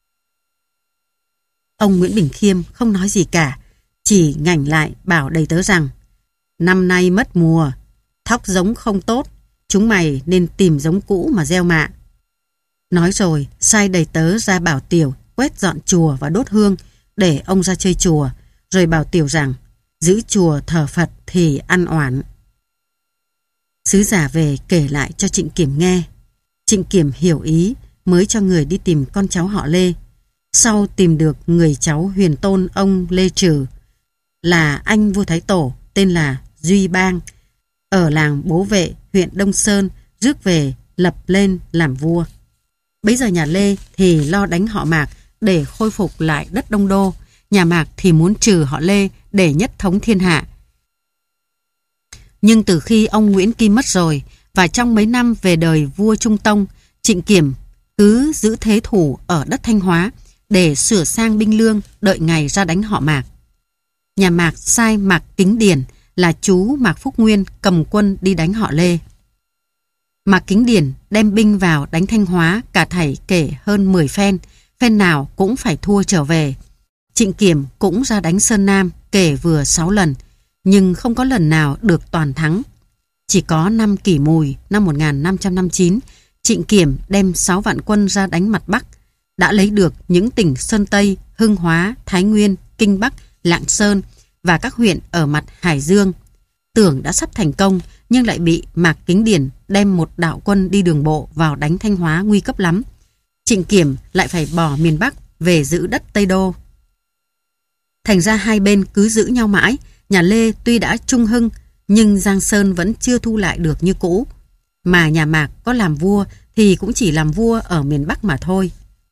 Ông Nguyễn Bình Khiêm không nói gì cả, chỉ ngảnh lại bảo đầy tớ rằng: năm nay mất mùa, thóc giống không tốt, chúng mày nên tìm giống cũ mà gieo mạ. Nói rồi sai đầy tớ ra bảo Tiểu quét dọn chùa và đốt hương để ông ra chơi chùa, rồi bảo Tiểu rằng giữ chùa thờ Phật thì ăn oản. Sứ giả về kể lại cho Trịnh Kiểm nghe. Trịnh Kiểm hiểu ý, mới cho người đi tìm con cháu họ Lê. Sau tìm được người cháu huyền tôn ông Lê Trừ, là anh vua Thái Tổ, tên là Duy Bang, ở làng Bố Vệ, huyện Đông Sơn, rước về lập lên làm vua. Bấy giờ nhà Lê thì lo đánh họ Mạc để khôi phục lại đất Đông Đô, nhà Mạc thì muốn trừ họ Lê để nhất thống thiên hạ. Nhưng từ khi ông Nguyễn Kim mất rồi, và trong mấy năm về đời vua Trung Tông, Trịnh Kiểm cứ giữ thế thủ ở đất Thanh Hóa để sửa sang binh lương đợi ngày ra đánh họ Mạc. Nhà Mạc sai Mạc Kính Điển là chú Mạc Phúc Nguyên cầm quân đi đánh họ Lê. Mạc Kính Điển đem binh vào đánh Thanh Hóa cả thảy kể hơn mười phen, phen nào cũng phải thua trở về. Trịnh Kiểm cũng ra đánh Sơn Nam kể vừa sáu lần, nhưng không có lần nào được toàn thắng. Chỉ có năm Kỷ Mùi năm một nghìn năm trăm năm mươi chín, Trịnh Kiểm đem sáu vạn quân ra đánh mặt Bắc, đã lấy được những tỉnh Sơn Tây, Hưng Hóa, Thái Nguyên, Kinh Bắc, Lạng Sơn và các huyện ở mặt Hải Dương. Tưởng đã sắp thành công, nhưng lại bị Mạc Kính Điển đem một đạo quân đi đường bộ vào đánh Thanh Hóa nguy cấp lắm. Trịnh Kiểm lại phải bỏ miền Bắc về giữ đất Tây Đô. Thành ra hai bên cứ giữ nhau mãi. Nhà Lê tuy đã trung hưng, nhưng Giang Sơn vẫn chưa thu lại được như cũ. Mà nhà Mạc có làm vua thì cũng chỉ làm vua ở miền Bắc mà thôi.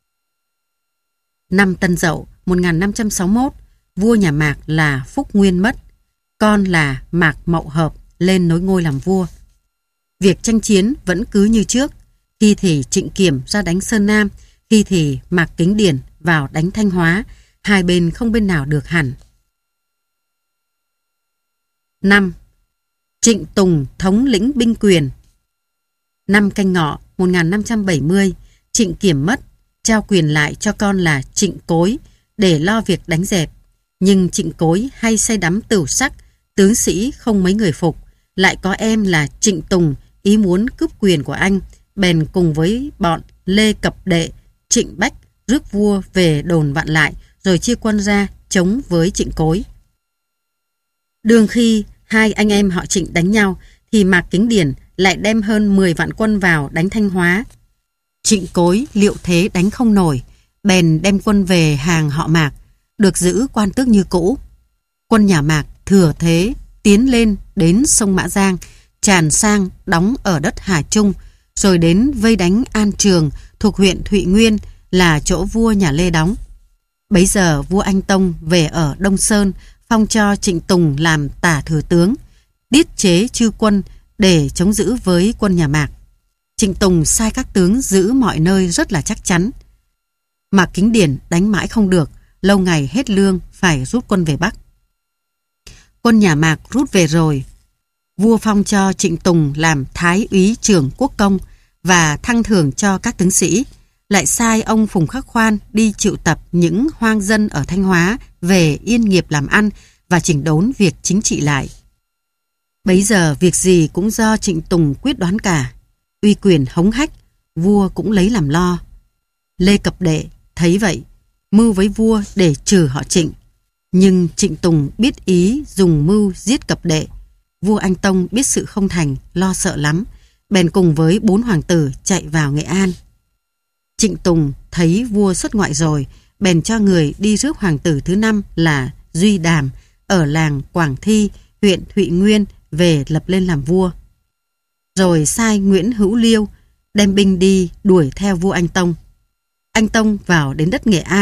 Năm Tân Dậu một nghìn năm trăm sáu mươi mốt, vua nhà Mạc là Phúc Nguyên mất, con là Mạc Mậu Hợp lên nối ngôi làm vua. Việc tranh chiến vẫn cứ như trước, khi thì Trịnh Kiểm ra đánh Sơn Nam, khi thì Mạc Kính Điển vào đánh Thanh Hóa, hai bên không bên nào được hẳn. năm. Trịnh Tùng thống lĩnh binh quyền. Năm Canh Ngọ một nghìn năm trăm bảy mươi, Trịnh Kiểm mất, trao quyền lại cho con là Trịnh Cối để lo việc đánh dẹp. Nhưng Trịnh Cối hay say đắm tửu sắc, tướng sĩ không mấy người phục, lại có em là Trịnh Tùng ý muốn cướp quyền của anh, bèn cùng với bọn Lê Cập Đệ, Trịnh Bách rước vua về đồn Vạn Lại, rồi chia quân ra chống với Trịnh Cối. Đương khi hai anh em họ Trịnh đánh nhau, thì Mạc Kính Điển lại đem hơn mười vạn quân vào đánh Thanh Hóa. Trịnh Cối liệu thế đánh không nổi, bèn đem quân về hàng họ Mạc, được giữ quan tước như cũ. Quân nhà Mạc thừa thế tiến lên đến sông Mã Giang, tràn sang đóng ở đất Hà Trung, rồi đến vây đánh An Trường thuộc huyện Thụy Nguyên, là chỗ vua nhà Lê đóng. Bấy giờ vua Anh Tông về ở Đông Sơn, phong cho Trịnh Tùng làm tả thừa tướng, tiết chế chư quân để chống giữ với quân nhà Mạc. Trịnh Tùng sai các tướng giữ mọi nơi rất là chắc chắn. Mạc Kính Điển đánh mãi không được, lâu ngày hết lương phải rút quân về Bắc. Quân nhà Mạc rút về rồi, vua phong cho Trịnh Tùng làm Thái úy trưởng quốc công và thăng thưởng cho các tướng sĩ, lại sai ông Phùng Khắc Khoan đi triệu tập những hoang dân ở Thanh Hóa về yên nghiệp làm ăn và chỉnh đốn việc chính trị lại. Bấy giờ việc gì cũng do Trịnh Tùng quyết đoán cả, uy quyền hống hách, vua cũng lấy làm lo. Lê Cập Đệ thấy vậy, mưu với vua để trừ họ Trịnh. Nhưng Trịnh Tùng biết ý dùng mưu giết Cập Đệ. Vua Anh Tông biết sự không thành, lo sợ lắm, bèn cùng với bốn hoàng tử chạy vào Nghệ An. Trịnh Tùng thấy vua xuất ngoại rồi, bèn cho người đi rước hoàng tử thứ năm là Duy Đàm ở làng Quảng Thi, huyện Thụy Nguyên về lập lên làm vua. Rồi sai Nguyễn Hữu Liêu đem binh đi đuổi theo vua Anh Tông. Anh Tông vào đến đất Nghệ An,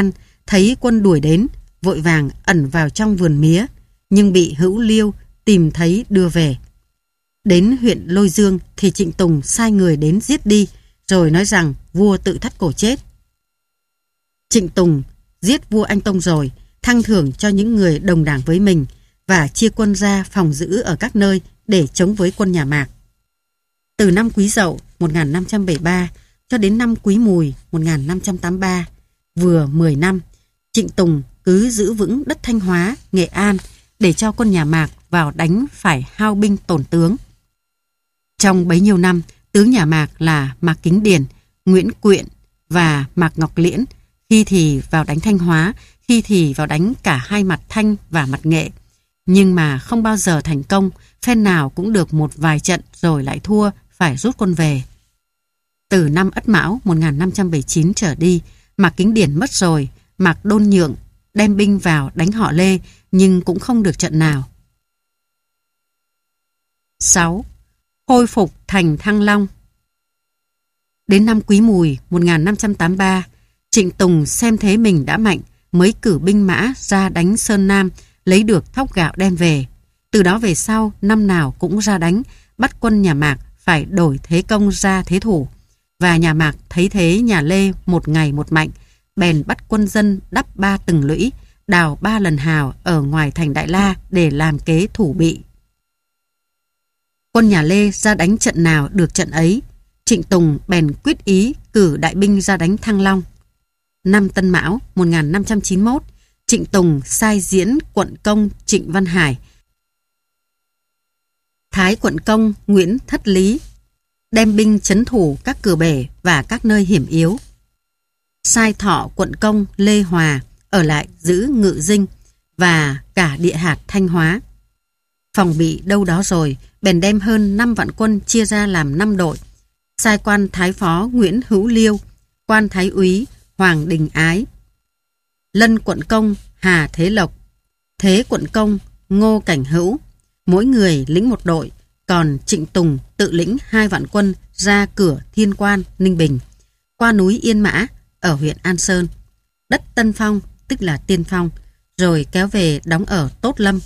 thấy quân đuổi đến, vội vàng ẩn vào trong vườn mía, nhưng bị Hữu Liêu tìm thấy đưa về. Đến huyện Lôi Dương thì Trịnh Tùng sai người đến giết đi, rồi nói rằng vua tự thắt cổ chết. Trịnh Tùng giết vua Anh Tông rồi, thăng thưởng cho những người đồng đảng với mình và chia quân ra phòng giữ ở các nơi để chống với quân nhà Mạc. Từ năm Quý Dậu một nghìn năm trăm bảy mươi ba cho đến năm Quý Mùi một nghìn năm trăm tám mươi ba, vừa mười năm, Trịnh Tùng cứ giữ vững đất Thanh Hóa, Nghệ An để cho quân nhà Mạc vào đánh phải hao binh tổn tướng. Trong bấy nhiêu năm, tướng nhà Mạc là Mạc Kính Điển, Nguyễn Quyện và Mạc Ngọc Liễn khi thì vào đánh Thanh Hóa, khi thì vào đánh cả hai mặt Thanh và mặt Nghệ. Nhưng mà không bao giờ thành công, phen nào cũng được một vài trận rồi lại thua, phải rút quân về. Từ năm Ất Mão một nghìn năm trăm bảy mươi chín trở đi, Mạc Kính Điển mất rồi, Mạc Đôn Nhượng đem binh vào đánh họ Lê nhưng cũng không được trận nào. sáu. Khôi phục thành Thăng Long. Đến năm Quý Mùi một nghìn năm trăm tám mươi ba, Trịnh Tùng xem thế mình đã mạnh mới cử binh mã ra đánh Sơn Nam, lấy được thóc gạo đem về. Từ đó về sau, năm nào cũng ra đánh, bắt quân nhà Mạc phải đổi thế công ra thế thủ. Và nhà Mạc thấy thế nhà Lê một ngày một mạnh, bèn bắt quân dân đắp ba từng lũy, đào ba lần hào ở ngoài thành Đại La để làm kế thủ bị. Quân nhà Lê ra đánh trận nào được trận ấy, Trịnh Tùng bèn quyết ý cử đại binh ra đánh Thăng Long. Năm Tân Mão một nghìn năm trăm chín mươi mốt, Trịnh Tùng sai diễn quận công Trịnh Văn Hải, thái quận công Nguyễn Thất Lý, đem binh trấn thủ các cửa bể và các nơi hiểm yếu. Sai thọ quận công Lê Hòa ở lại giữ Ngự Dinh và cả địa hạt Thanh Hóa. Phòng bị đâu đó rồi, bèn đem hơn năm vạn quân chia ra làm năm đội. Sai quan thái phó Nguyễn Hữu Liêu, quan thái úy Hoàng Đình Ái, lân quận công Hà Thế Lộc, thế quận công Ngô Cảnh Hữu, mỗi người lĩnh một đội, còn Trịnh Tùng tự lĩnh hai vạn quân ra cửa Thiên Quan, Ninh Bình, qua núi Yên Mã ở huyện An Sơn, đất Tân Phong tức là Tiên Phong, rồi kéo về đóng ở Tốt Lâm.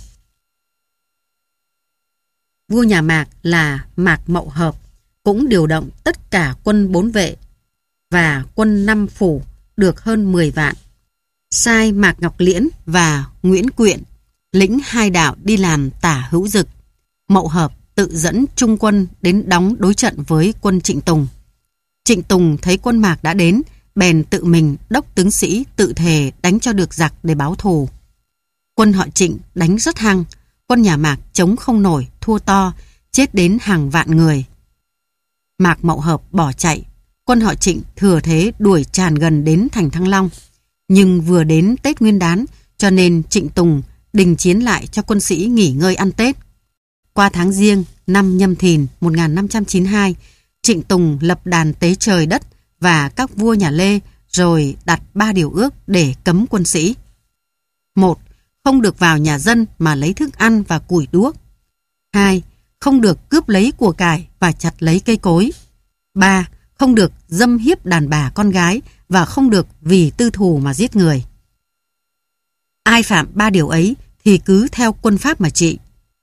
Vua nhà Mạc là Mạc Mậu Hợp cũng điều động tất cả quân bốn vệ và quân năm phủ được hơn mười vạn. Sai Mạc Ngọc Liễn và Nguyễn Quyện lĩnh hai đạo đi làm tả hữu dực. Mậu Hợp tự dẫn trung quân đến đóng đối trận với quân Trịnh Tùng. Trịnh Tùng thấy quân Mạc đã đến, bèn tự mình đốc tướng sĩ tự thề đánh cho được giặc để báo thù. Quân họ Trịnh đánh rất hăng, quân nhà Mạc chống không nổi, thua to, chết đến hàng vạn người. Mạc Mậu Hợp bỏ chạy, quân họ Trịnh thừa thế đuổi tràn gần đến thành Thăng Long. Nhưng vừa đến Tết Nguyên đán, cho nên Trịnh Tùng đình chiến lại cho quân sĩ nghỉ ngơi ăn Tết. Qua tháng Giêng năm Nhâm Thìn một nghìn năm trăm chín mươi hai, Trịnh Tùng lập đàn tế trời đất và các vua nhà Lê, rồi đặt ba điều ước để cấm quân sĩ. Một, không được vào nhà dân mà lấy thức ăn và củi đuốc. Hai, không được cướp lấy của cải và chặt lấy cây cối. Ba, không được dâm hiếp đàn bà con gái và không được vì tư thù mà giết người. Ai phạm ba điều ấy thì cứ theo quân pháp mà trị.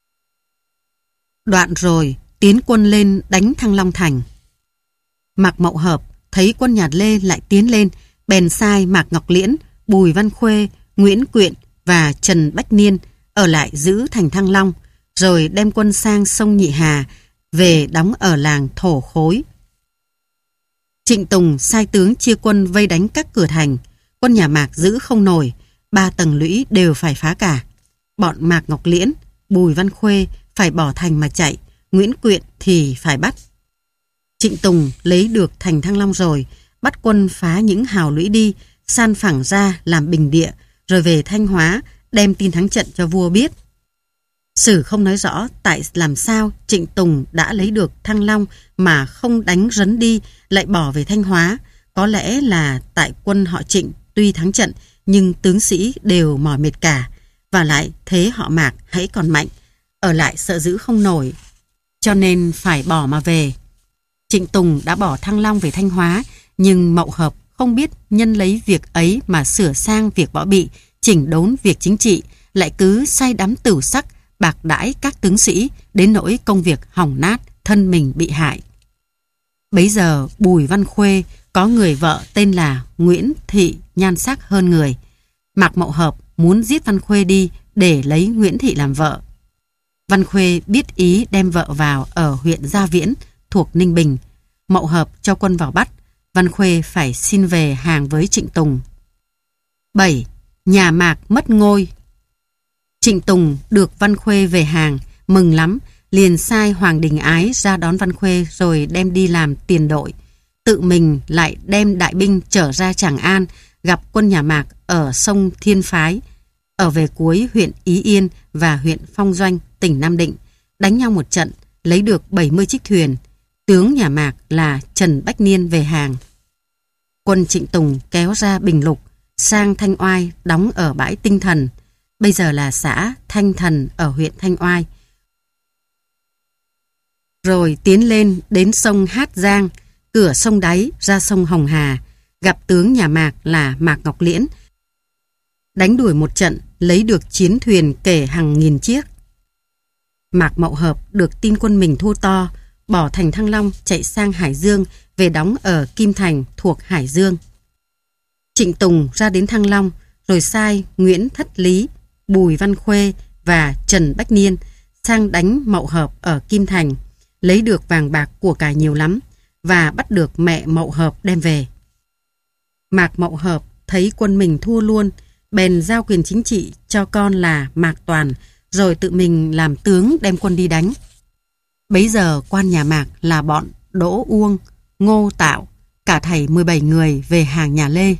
Đoạn rồi tiến quân lên đánh Thăng Long thành. Mạc Mậu Hợp thấy quân nhà Lê lại tiến lên, bèn sai Mạc Ngọc Liễn, Bùi Văn Khuê, Nguyễn Quyện và Trần Bách Niên ở lại giữ thành Thăng Long, rồi đem quân sang sông Nhị Hà về đóng ở làng Thổ Khối. Trịnh Tùng sai tướng chia quân vây đánh các cửa thành. Quân nhà Mạc giữ không nổi, ba tầng lũy đều phải phá cả. Bọn Mạc Ngọc Liễn, Bùi Văn Khuê phải bỏ thành mà chạy, Nguyễn Quyện thì phải bắt. Trịnh Tùng lấy được thành Thăng Long rồi, bắt quân phá những hào lũy đi, san phẳng ra làm bình địa, rồi về Thanh Hóa đem tin thắng trận cho vua biết. Sử không nói rõ tại làm sao Trịnh Tùng đã lấy được Thăng Long mà không đánh rấn đi, lại bỏ về Thanh Hóa. Có lẽ là tại quân họ Trịnh tuy thắng trận nhưng tướng sĩ đều mỏi mệt cả, và lại thế họ Mạc hãy còn mạnh, ở lại sợ giữ không nổi, cho nên phải bỏ mà về. Trịnh Tùng đã bỏ Thăng Long về Thanh Hóa, nhưng Mậu Hợp không biết nhân lấy việc ấy mà sửa sang việc võ bị, chỉnh đốn việc chính trị, lại cứ say đắm tửu sắc, bạc đãi các tướng sĩ, đến nỗi công việc hỏng nát, thân mình bị hại. Bấy giờ Bùi Văn Khuê có người vợ tên là Nguyễn Thị, nhan sắc hơn người. Mạc Mậu Hợp muốn giết Văn Khuê đi để lấy Nguyễn Thị làm vợ. Văn Khuê biết ý đem vợ vào ở huyện Gia Viễn thuộc Ninh Bình. Mậu Hợp cho quân vào bắt, Văn Khuê phải xin về hàng với Trịnh Tùng. bảy. Nhà Mạc mất ngôi. Trịnh Tùng được Văn Khuê về hàng, mừng lắm, liền sai Hoàng Đình Ái ra đón Văn Khuê rồi đem đi làm tiền đội. Tự mình lại đem đại binh trở ra Tràng An, gặp quân nhà Mạc ở sông Thiên Phái, ở về cuối huyện Ý Yên và huyện Phong Doanh, tỉnh Nam Định, đánh nhau một trận, lấy được bảy mươi chiếc thuyền. Tướng nhà Mạc là Trần Bách Niên về hàng. Quân Trịnh Tùng kéo ra Bình Lục, sang Thanh Oai đóng ở bãi Tinh Thần, bây giờ là xã Thanh Thần ở huyện Thanh Oai. Rồi tiến lên đến sông Hát Giang, cửa sông Đáy ra sông Hồng Hà, gặp tướng nhà Mạc là Mạc Ngọc Liễn. Đánh đuổi một trận, lấy được chiến thuyền kể hàng nghìn chiếc. Mạc Mậu Hợp được tin quân mình thua to, bỏ thành Thăng Long chạy sang Hải Dương, về đóng ở Kim Thành thuộc Hải Dương. Trịnh Tùng ra đến Thăng Long, rồi sai Nguyễn Thất Lý, Bùi Văn Khuê và Trần Bách Niên sang đánh Mậu Hợp ở Kim Thành, lấy được vàng bạc của cải nhiều lắm, và bắt được mẹ Mậu Hợp đem về. Mạc Mậu Hợp thấy quân mình thua luôn, bèn giao quyền chính trị cho con là Mạc Toàn, rồi tự mình làm tướng đem quân đi đánh. Bấy giờ quan nhà Mạc là bọn Đỗ Uông, Ngô Tạo, cả thảy mười bảy người về hàng nhà Lê.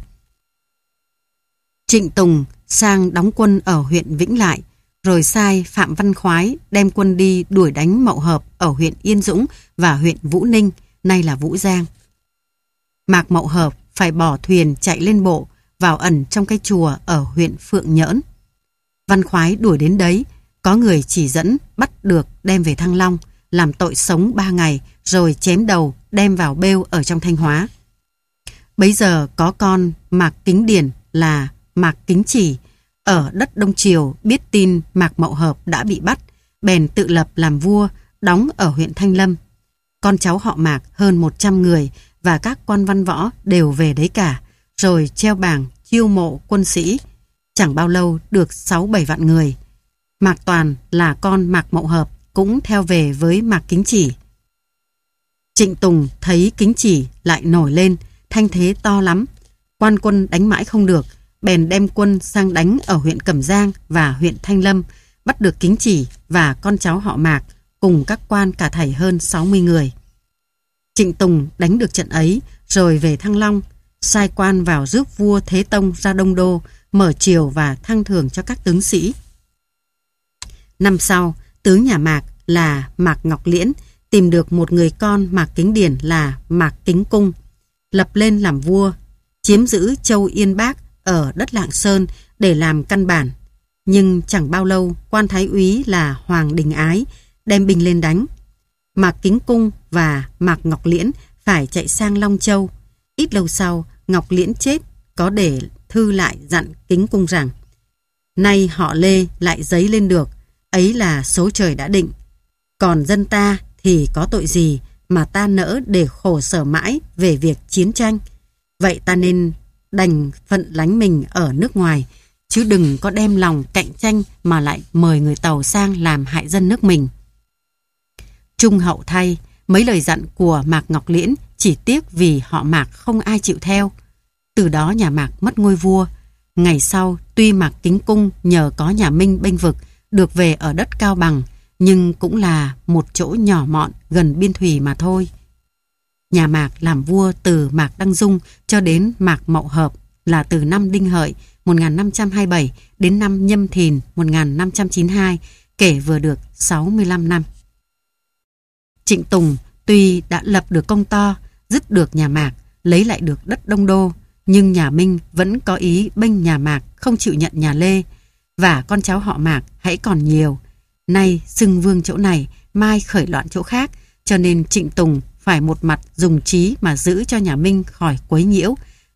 Trịnh Tùng sang đóng quân ở huyện Vĩnh Lại, rồi sai Phạm Văn Khoái đem quân đi đuổi đánh Mậu Hợp ở huyện Yên Dũng và huyện Vũ Ninh, nay là Vũ Giang. Mạc Mậu Hợp phải bỏ thuyền chạy lên bộ, vào ẩn trong cái chùa ở huyện Phượng Nhỡn. Văn Khoái đuổi đến đấy, có người chỉ dẫn bắt được đem về Thăng Long, làm tội sống ba ngày, rồi chém đầu đem vào bêu ở trong Thanh Hóa. Bấy giờ có con Mạc Kính Điển là Mạc Kính Chỉ ở đất Đông Triều biết tin Mạc Mậu Hợp đã bị bắt, bèn tự lập làm vua, đóng ở huyện Thanh Lâm. Con cháu họ Mạc hơn một trăm người và các quan văn võ đều về đấy cả, rồi treo bảng chiêu mộ quân sĩ. Chẳng bao lâu được sáu bảy vạn người. Mạc Toàn là con Mạc Mậu Hợp cũng theo về với Mạc Kính Chỉ. Trịnh Tùng thấy Kính Chỉ lại nổi lên, thanh thế to lắm, quan quân đánh mãi không được, bèn đem quân sang đánh ở huyện Cẩm Giang và huyện Thanh Lâm, bắt được Kính Chỉ và con cháu họ Mạc cùng các quan cả thảy hơn sáu mươi người. Trịnh Tùng đánh được trận ấy rồi về Thăng Long, sai quan vào rước vua Thế Tông ra Đông Đô, mở triều và thăng thưởng cho các tướng sĩ. Năm sau, tướng nhà Mạc là Mạc Ngọc Liễn tìm được một người con Mạc Kính Điển là Mạc Kính Cung, lập lên làm vua, chiếm giữ châu Yên Bác ở đất Lạng Sơn để làm căn bản. Nhưng chẳng bao lâu, quan thái úy là Hoàng Đình Ái đem binh lên đánh. Mạc Kính Cung và Mạc Ngọc Liễn phải chạy sang Long Châu. Ít lâu sau, Ngọc Liễn chết, có để thư lại dặn Kính Cung rằng: nay họ Lê lại dấy lên được, ấy là số trời đã định. Còn dân ta thì có tội gì mà ta nỡ để khổ sở mãi về việc chiến tranh. Vậy ta nên đành phận lánh mình ở nước ngoài, chứ đừng có đem lòng cạnh tranh mà lại mời người Tàu sang làm hại dân nước mình. Trung hậu thay, mấy lời dặn của Mạc Ngọc Liễn chỉ tiếc vì họ Mạc không ai chịu theo. Từ đó nhà Mạc mất ngôi vua. Ngày sau, tuy Mạc Kính Cung nhờ có nhà Minh bênh vực được về ở đất Cao Bằng, nhưng cũng là một chỗ nhỏ mọn gần biên thùy mà thôi. Nhà Mạc làm vua từ Mạc Đăng Dung cho đến Mạc Mậu Hợp là từ năm Đinh Hợi một nghìn năm trăm hai mươi bảy đến năm Nhâm Thìn một nghìn năm trăm chín mươi hai, kể vừa được sáu mươi lăm năm. Trịnh Tùng tuy đã lập được công to, dứt được nhà Mạc, lấy lại được đất Đông Đô, nhưng nhà Minh vẫn có ý bênh nhà Mạc, không chịu nhận nhà Lê, và con cháu họ Mạc hãy còn nhiều. Nay xưng vương chỗ này, mai khởi loạn chỗ khác, cho nên Trịnh Tùng phải một mặt dùng trí mà giữ cho nhà Minh khỏi quấy nhiễu,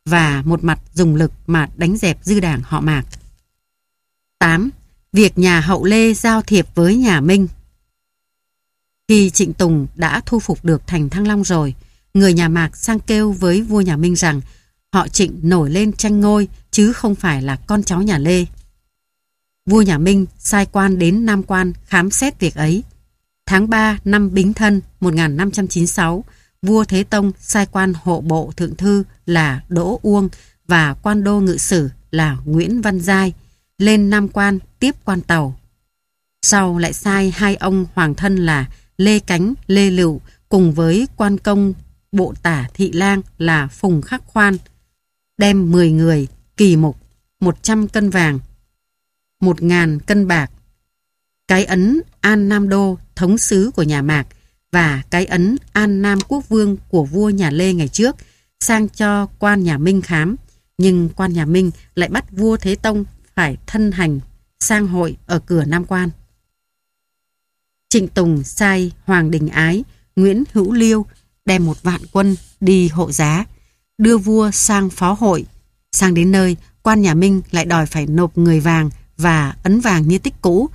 và một mặt dùng lực mà đánh dẹp dư đảng họ Mạc. tám. Việc nhà hậu Lê giao thiệp với nhà Minh. Khi Trịnh Tùng đã thu phục được thành Thăng Long rồi, người nhà Mạc sang kêu với vua nhà Minh rằng họ Trịnh nổi lên tranh ngôi chứ không phải là con cháu nhà Lê. Vua nhà Minh sai quan đến Nam Quan khám xét việc ấy. Tháng ba năm Bính Thân một nghìn năm trăm chín mươi sáu, vua Thế Tông sai quan hộ bộ thượng thư là Đỗ Uông và quan đô ngự sử là Nguyễn Văn Giai lên Nam Quan tiếp quan tàu. Sau lại sai hai ông hoàng thân là Lê Cánh, Lê Lựu cùng với quan công bộ tả thị lang là Phùng Khắc Khoan đem mười người, kỳ mục, một trăm cân vàng, một nghìn cân bạc, cái ấn An Nam Đô thống sứ của nhà Mạc và cái ấn An Nam Quốc Vương của vua nhà Lê ngày trước sang cho quan nhà Minh khám, nhưng quan nhà Minh lại bắt vua Thế Tông phải thân hành sang hội ở cửa Nam Quan. Trịnh Tùng sai Hoàng Đình Ái, Nguyễn Hữu Liêu đem một vạn quân đi hộ giá, đưa vua sang phó hội. Sang đến nơi, quan nhà Minh lại đòi phải nộp người vàng và ấn vàng như tích cũ,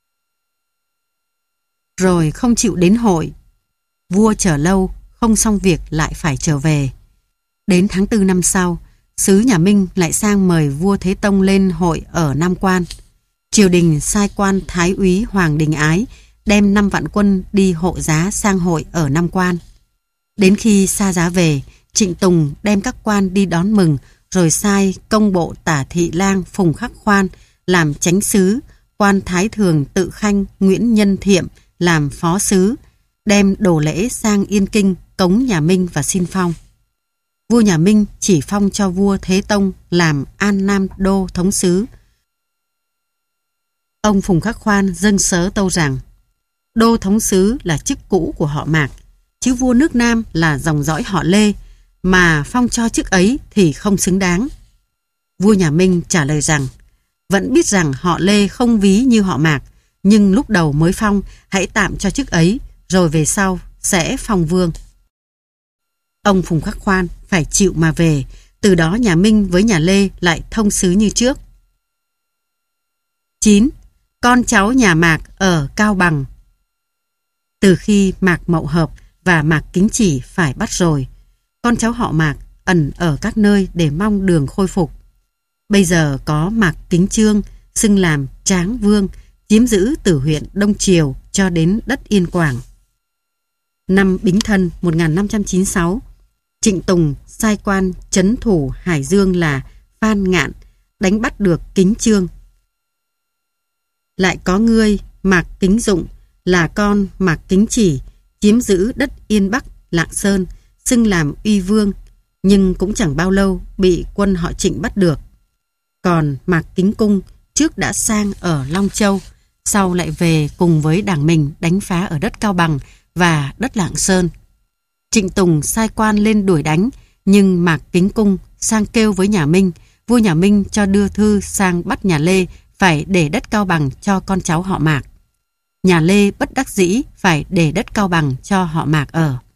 rồi không chịu đến hội. Vua chờ lâu, không xong việc lại phải trở về. Đến tháng tư năm sau, sứ nhà Minh lại sang mời vua Thế Tông lên hội ở Nam Quan. Triều đình sai quan Thái úy Hoàng Đình Ái đem năm vạn quân đi hộ giá sang hội ở Nam Quan. Đến khi xa giá về, Trịnh Tùng đem các quan đi đón mừng, rồi sai công bộ tả thị lang Phùng Khắc Khoan làm chánh sứ, quan thái thường Tự Khanh Nguyễn Nhân Thiệm làm phó sứ, đem đồ lễ sang Yên Kinh cống nhà Minh và xin phong. Vua nhà Minh chỉ phong cho vua Thế Tông làm An Nam Đô thống sứ. Ông Phùng Khắc Khoan dâng sớ tâu rằng đô thống sứ là chức cũ của họ Mạc, chứ vua nước Nam là dòng dõi họ Lê, mà phong cho chức ấy thì không xứng đáng. Vua nhà Minh trả lời rằng vẫn biết rằng họ Lê không ví như họ Mạc, nhưng lúc đầu mới phong hãy tạm cho chức ấy, rồi về sau sẽ phong vương. Ông Phùng Khắc Khoan phải chịu mà về, từ đó nhà Minh với nhà Lê lại thông sứ như trước. chín. Con cháu nhà Mạc ở Cao Bằng. Từ khi Mạc Mậu Hợp và Mạc Kính Chỉ phải bắt rồi, con cháu họ Mạc ẩn ở các nơi để mong đường khôi phục. Bây giờ có Mạc Kính Chương xưng làm Tráng Vương, chiếm giữ từ huyện Đông Triều cho đến đất Yên Quảng. Năm Bính Thân một nghìn năm trăm chín mươi sáu, Trịnh Tùng sai quan trấn thủ Hải Dương là Phan Ngạn đánh bắt được Kính Chương. Lại có ngươi Mạc Kính Dụng là con Mạc Kính Chỉ chiếm giữ đất Yên Bắc, Lạng Sơn, xưng làm uy vương, nhưng cũng chẳng bao lâu bị quân họ Trịnh bắt được. Còn Mạc Kính Cung trước đã sang ở Long Châu, sau lại về cùng với đảng mình đánh phá ở đất Cao Bằng và đất Lạng Sơn. Trịnh Tùng sai quan lên đuổi đánh, nhưng Mạc Kính Cung sang kêu với nhà Minh, vua nhà Minh cho đưa thư sang bắt nhà Lê phải để đất Cao Bằng cho con cháu họ Mạc. Nhà Lê bất đắc dĩ phải để đất Cao Bằng cho họ Mạc ở.